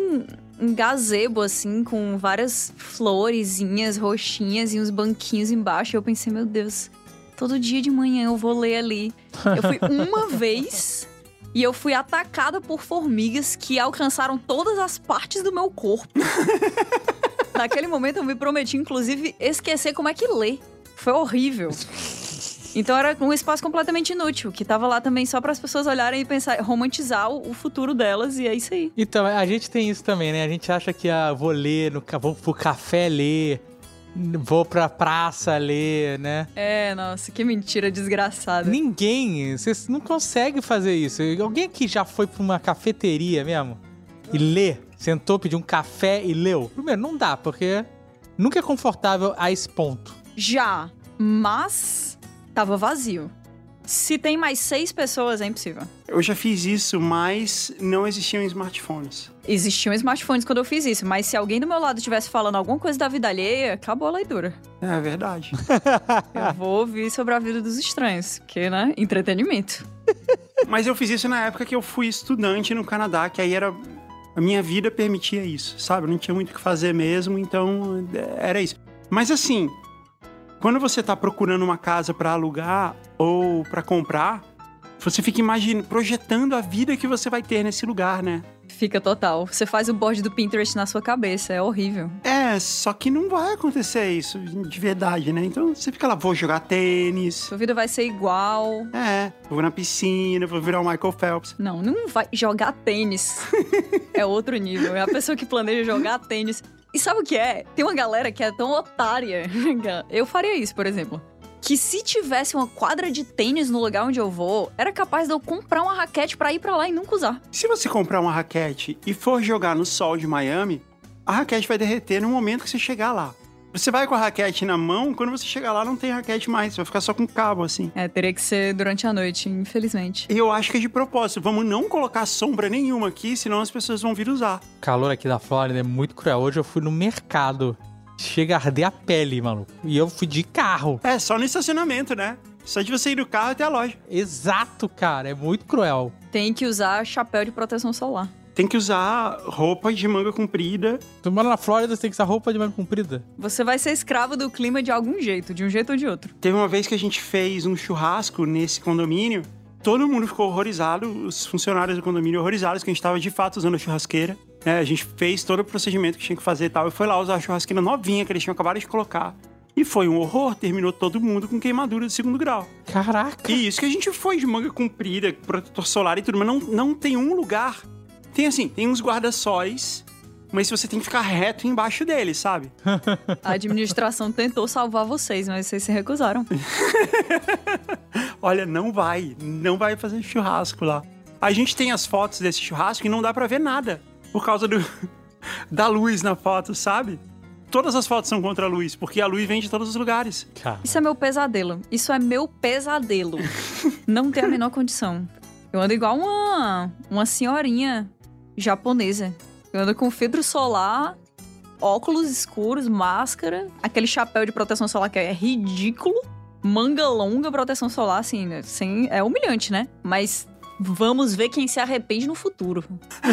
gazebo, assim, com várias florezinhas roxinhas e uns banquinhos embaixo. E eu pensei, meu Deus, todo dia de manhã eu vou ler ali. Eu fui uma vez e eu fui atacada por formigas que alcançaram todas as partes do meu corpo. Naquele momento eu me prometi, inclusive, esquecer como é que lê. Foi horrível. Então era um espaço completamente inútil, que tava lá também só para as pessoas olharem e pensar, romantizar o futuro delas, e é isso aí. Então, a gente tem isso também, né? A gente acha que vou ler, vou pro café ler, vou pra praça ler, né? É, nossa, que mentira desgraçada. Ninguém, você não consegue fazer isso. Alguém aqui já foi pra uma cafeteria mesmo e lê? Sentou, pediu um café e leu? Primeiro, não dá, porque nunca é confortável a esse ponto. Já, mas tava vazio. Se tem mais 6 pessoas, é impossível. Eu já fiz isso, mas não existiam smartphones. Existiam smartphones quando eu fiz isso, mas se alguém do meu lado estivesse falando alguma coisa da vida alheia, acabou a leitura. É verdade. Eu vou ouvir sobre a vida dos estranhos, porque, né, entretenimento. Mas eu fiz isso na época que eu fui estudante no Canadá, que aí era... A minha vida permitia isso, sabe? Eu não tinha muito o que fazer mesmo, então era isso. Mas assim, quando você tá procurando uma casa pra alugar ou pra comprar, você fica projetando a vida que você vai ter nesse lugar, né? Fica total. Você faz o board do Pinterest na sua cabeça, é horrível. É, só que não vai acontecer isso de verdade, né? Então você fica lá, vou jogar tênis. Sua vida vai ser igual. Vou na piscina, vou virar o Michael Phelps. Não vai jogar tênis. É outro nível. É a pessoa que planeja jogar tênis. E sabe o que é? Tem uma galera que é tão otária. Eu faria isso, por exemplo. Que se tivesse uma quadra de tênis no lugar onde eu vou, era capaz de eu comprar uma raquete pra ir pra lá e nunca usar. Se você comprar uma raquete e for jogar no sol de Miami, a raquete vai derreter no momento que você chegar lá. Você vai com a raquete na mão, quando você chegar lá não tem raquete mais, você vai ficar só com cabo, assim. Teria que ser durante a noite, infelizmente. E eu acho que é de propósito. Vamos não colocar sombra nenhuma aqui, senão as pessoas vão vir usar. O calor aqui da Flórida é muito cruel. Hoje eu fui no mercado. Chega a arder a pele, maluco. E eu fui de carro. É, só no estacionamento, né? Só de você ir do carro até a loja. Exato, cara. É muito cruel. Tem que usar chapéu de proteção solar. Tem que usar roupa de manga comprida. Tu mora na Flórida, você tem que usar roupa de manga comprida. Você vai ser escravo do clima de algum jeito, de um jeito ou de outro. Teve uma vez que a gente fez um churrasco nesse condomínio. Todo mundo ficou horrorizado, os funcionários do condomínio horrorizados, que a gente tava de fato usando a churrasqueira. A gente fez todo o procedimento que tinha que fazer e tal. E foi lá usar a churrasqueira novinha que eles tinham acabado de colocar. E foi um horror, terminou todo mundo com queimadura de 2º grau. Caraca! E isso que a gente foi de manga comprida, protetor solar e tudo, mas não tem um lugar. Tem assim, tem uns guarda-sóis, mas você tem que ficar reto embaixo deles, sabe? A administração tentou salvar vocês, mas vocês se recusaram. Olha, não vai fazer churrasco lá. A gente tem as fotos desse churrasco e não dá pra ver nada, por causa da luz na foto, sabe? Todas as fotos são contra a luz, porque a luz vem de todos os lugares. Isso é meu pesadelo. Isso é meu pesadelo. Não tem a menor condição. Eu ando igual uma senhorinha japonesa. Eu ando com filtro solar, óculos escuros, máscara, aquele chapéu de proteção solar que é ridículo, manga longa, proteção solar, assim, é humilhante, né? Mas vamos ver quem se arrepende no futuro.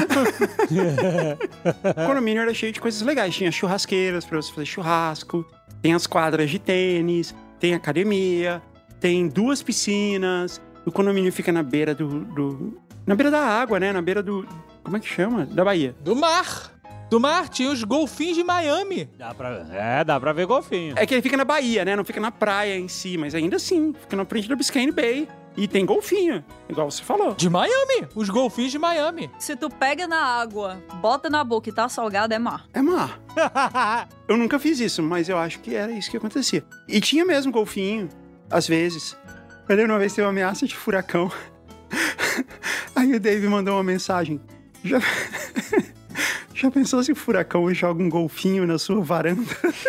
O condomínio era cheio de coisas legais. Tinha churrasqueiras pra você fazer churrasco, tem as quadras de tênis, tem academia, tem 2 piscinas. O condomínio fica na beira na beira da água, né? Na beira do... Como é que chama? Da Bahia. Do mar! Do mar, tinha os golfinhos de Miami. Dá pra ver golfinho. É que ele fica na Bahia, né? Não fica na praia em si, mas ainda assim, fica na frente da Biscayne Bay. E tem golfinho, igual você falou. De Miami! Os golfinhos de Miami. Se tu pega na água, bota na boca e tá salgado, é mar. É mar. Eu nunca fiz isso, mas eu acho que era isso que acontecia. E tinha mesmo golfinho, às vezes. Eu lembro uma vez teve uma ameaça de furacão. Aí o Dave mandou uma mensagem. Já pensou se o furacão joga um golfinho na sua varanda?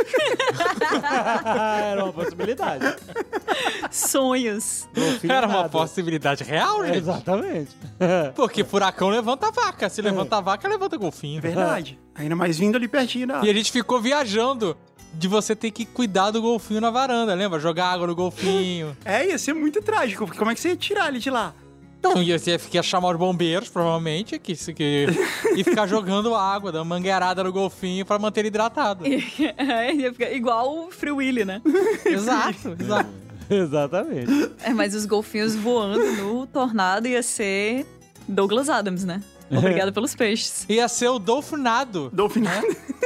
Era uma possibilidade. Sonhos. Era uma possibilidade real, gente. Exatamente. Porque furacão levanta a vaca. Se levanta a vaca, levanta golfinho. Verdade. Ainda mais vindo ali pertinho da... E a gente ficou viajando de você ter que cuidar do golfinho na varanda, lembra? Jogar água no golfinho. Ia ser muito trágico, porque como é que você ia tirar ele de lá? Então, você ia chamar os bombeiros, provavelmente, e ficar jogando água, dando mangueirada no golfinho pra manter ele hidratado. Ia ficar igual o Free Willy, né? Exato. Exatamente. Mas os golfinhos voando no tornado ia ser Douglas Adams, né? Obrigada pelos peixes. Ia ser o Dolfinado. Dolfinado.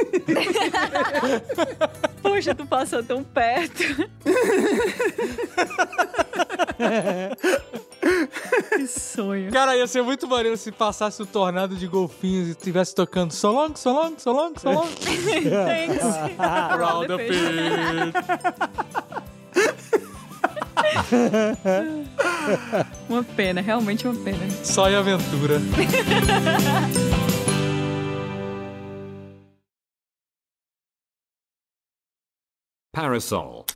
Poxa, tu passou tão perto. Que sonho. Cara, ia ser muito maneiro se passasse um tornado de golfinhos e estivesse tocando so long, so long, so long, so long. Thanks. Around the pitch. Uma pena, realmente uma pena. Só em aventura. Parasol.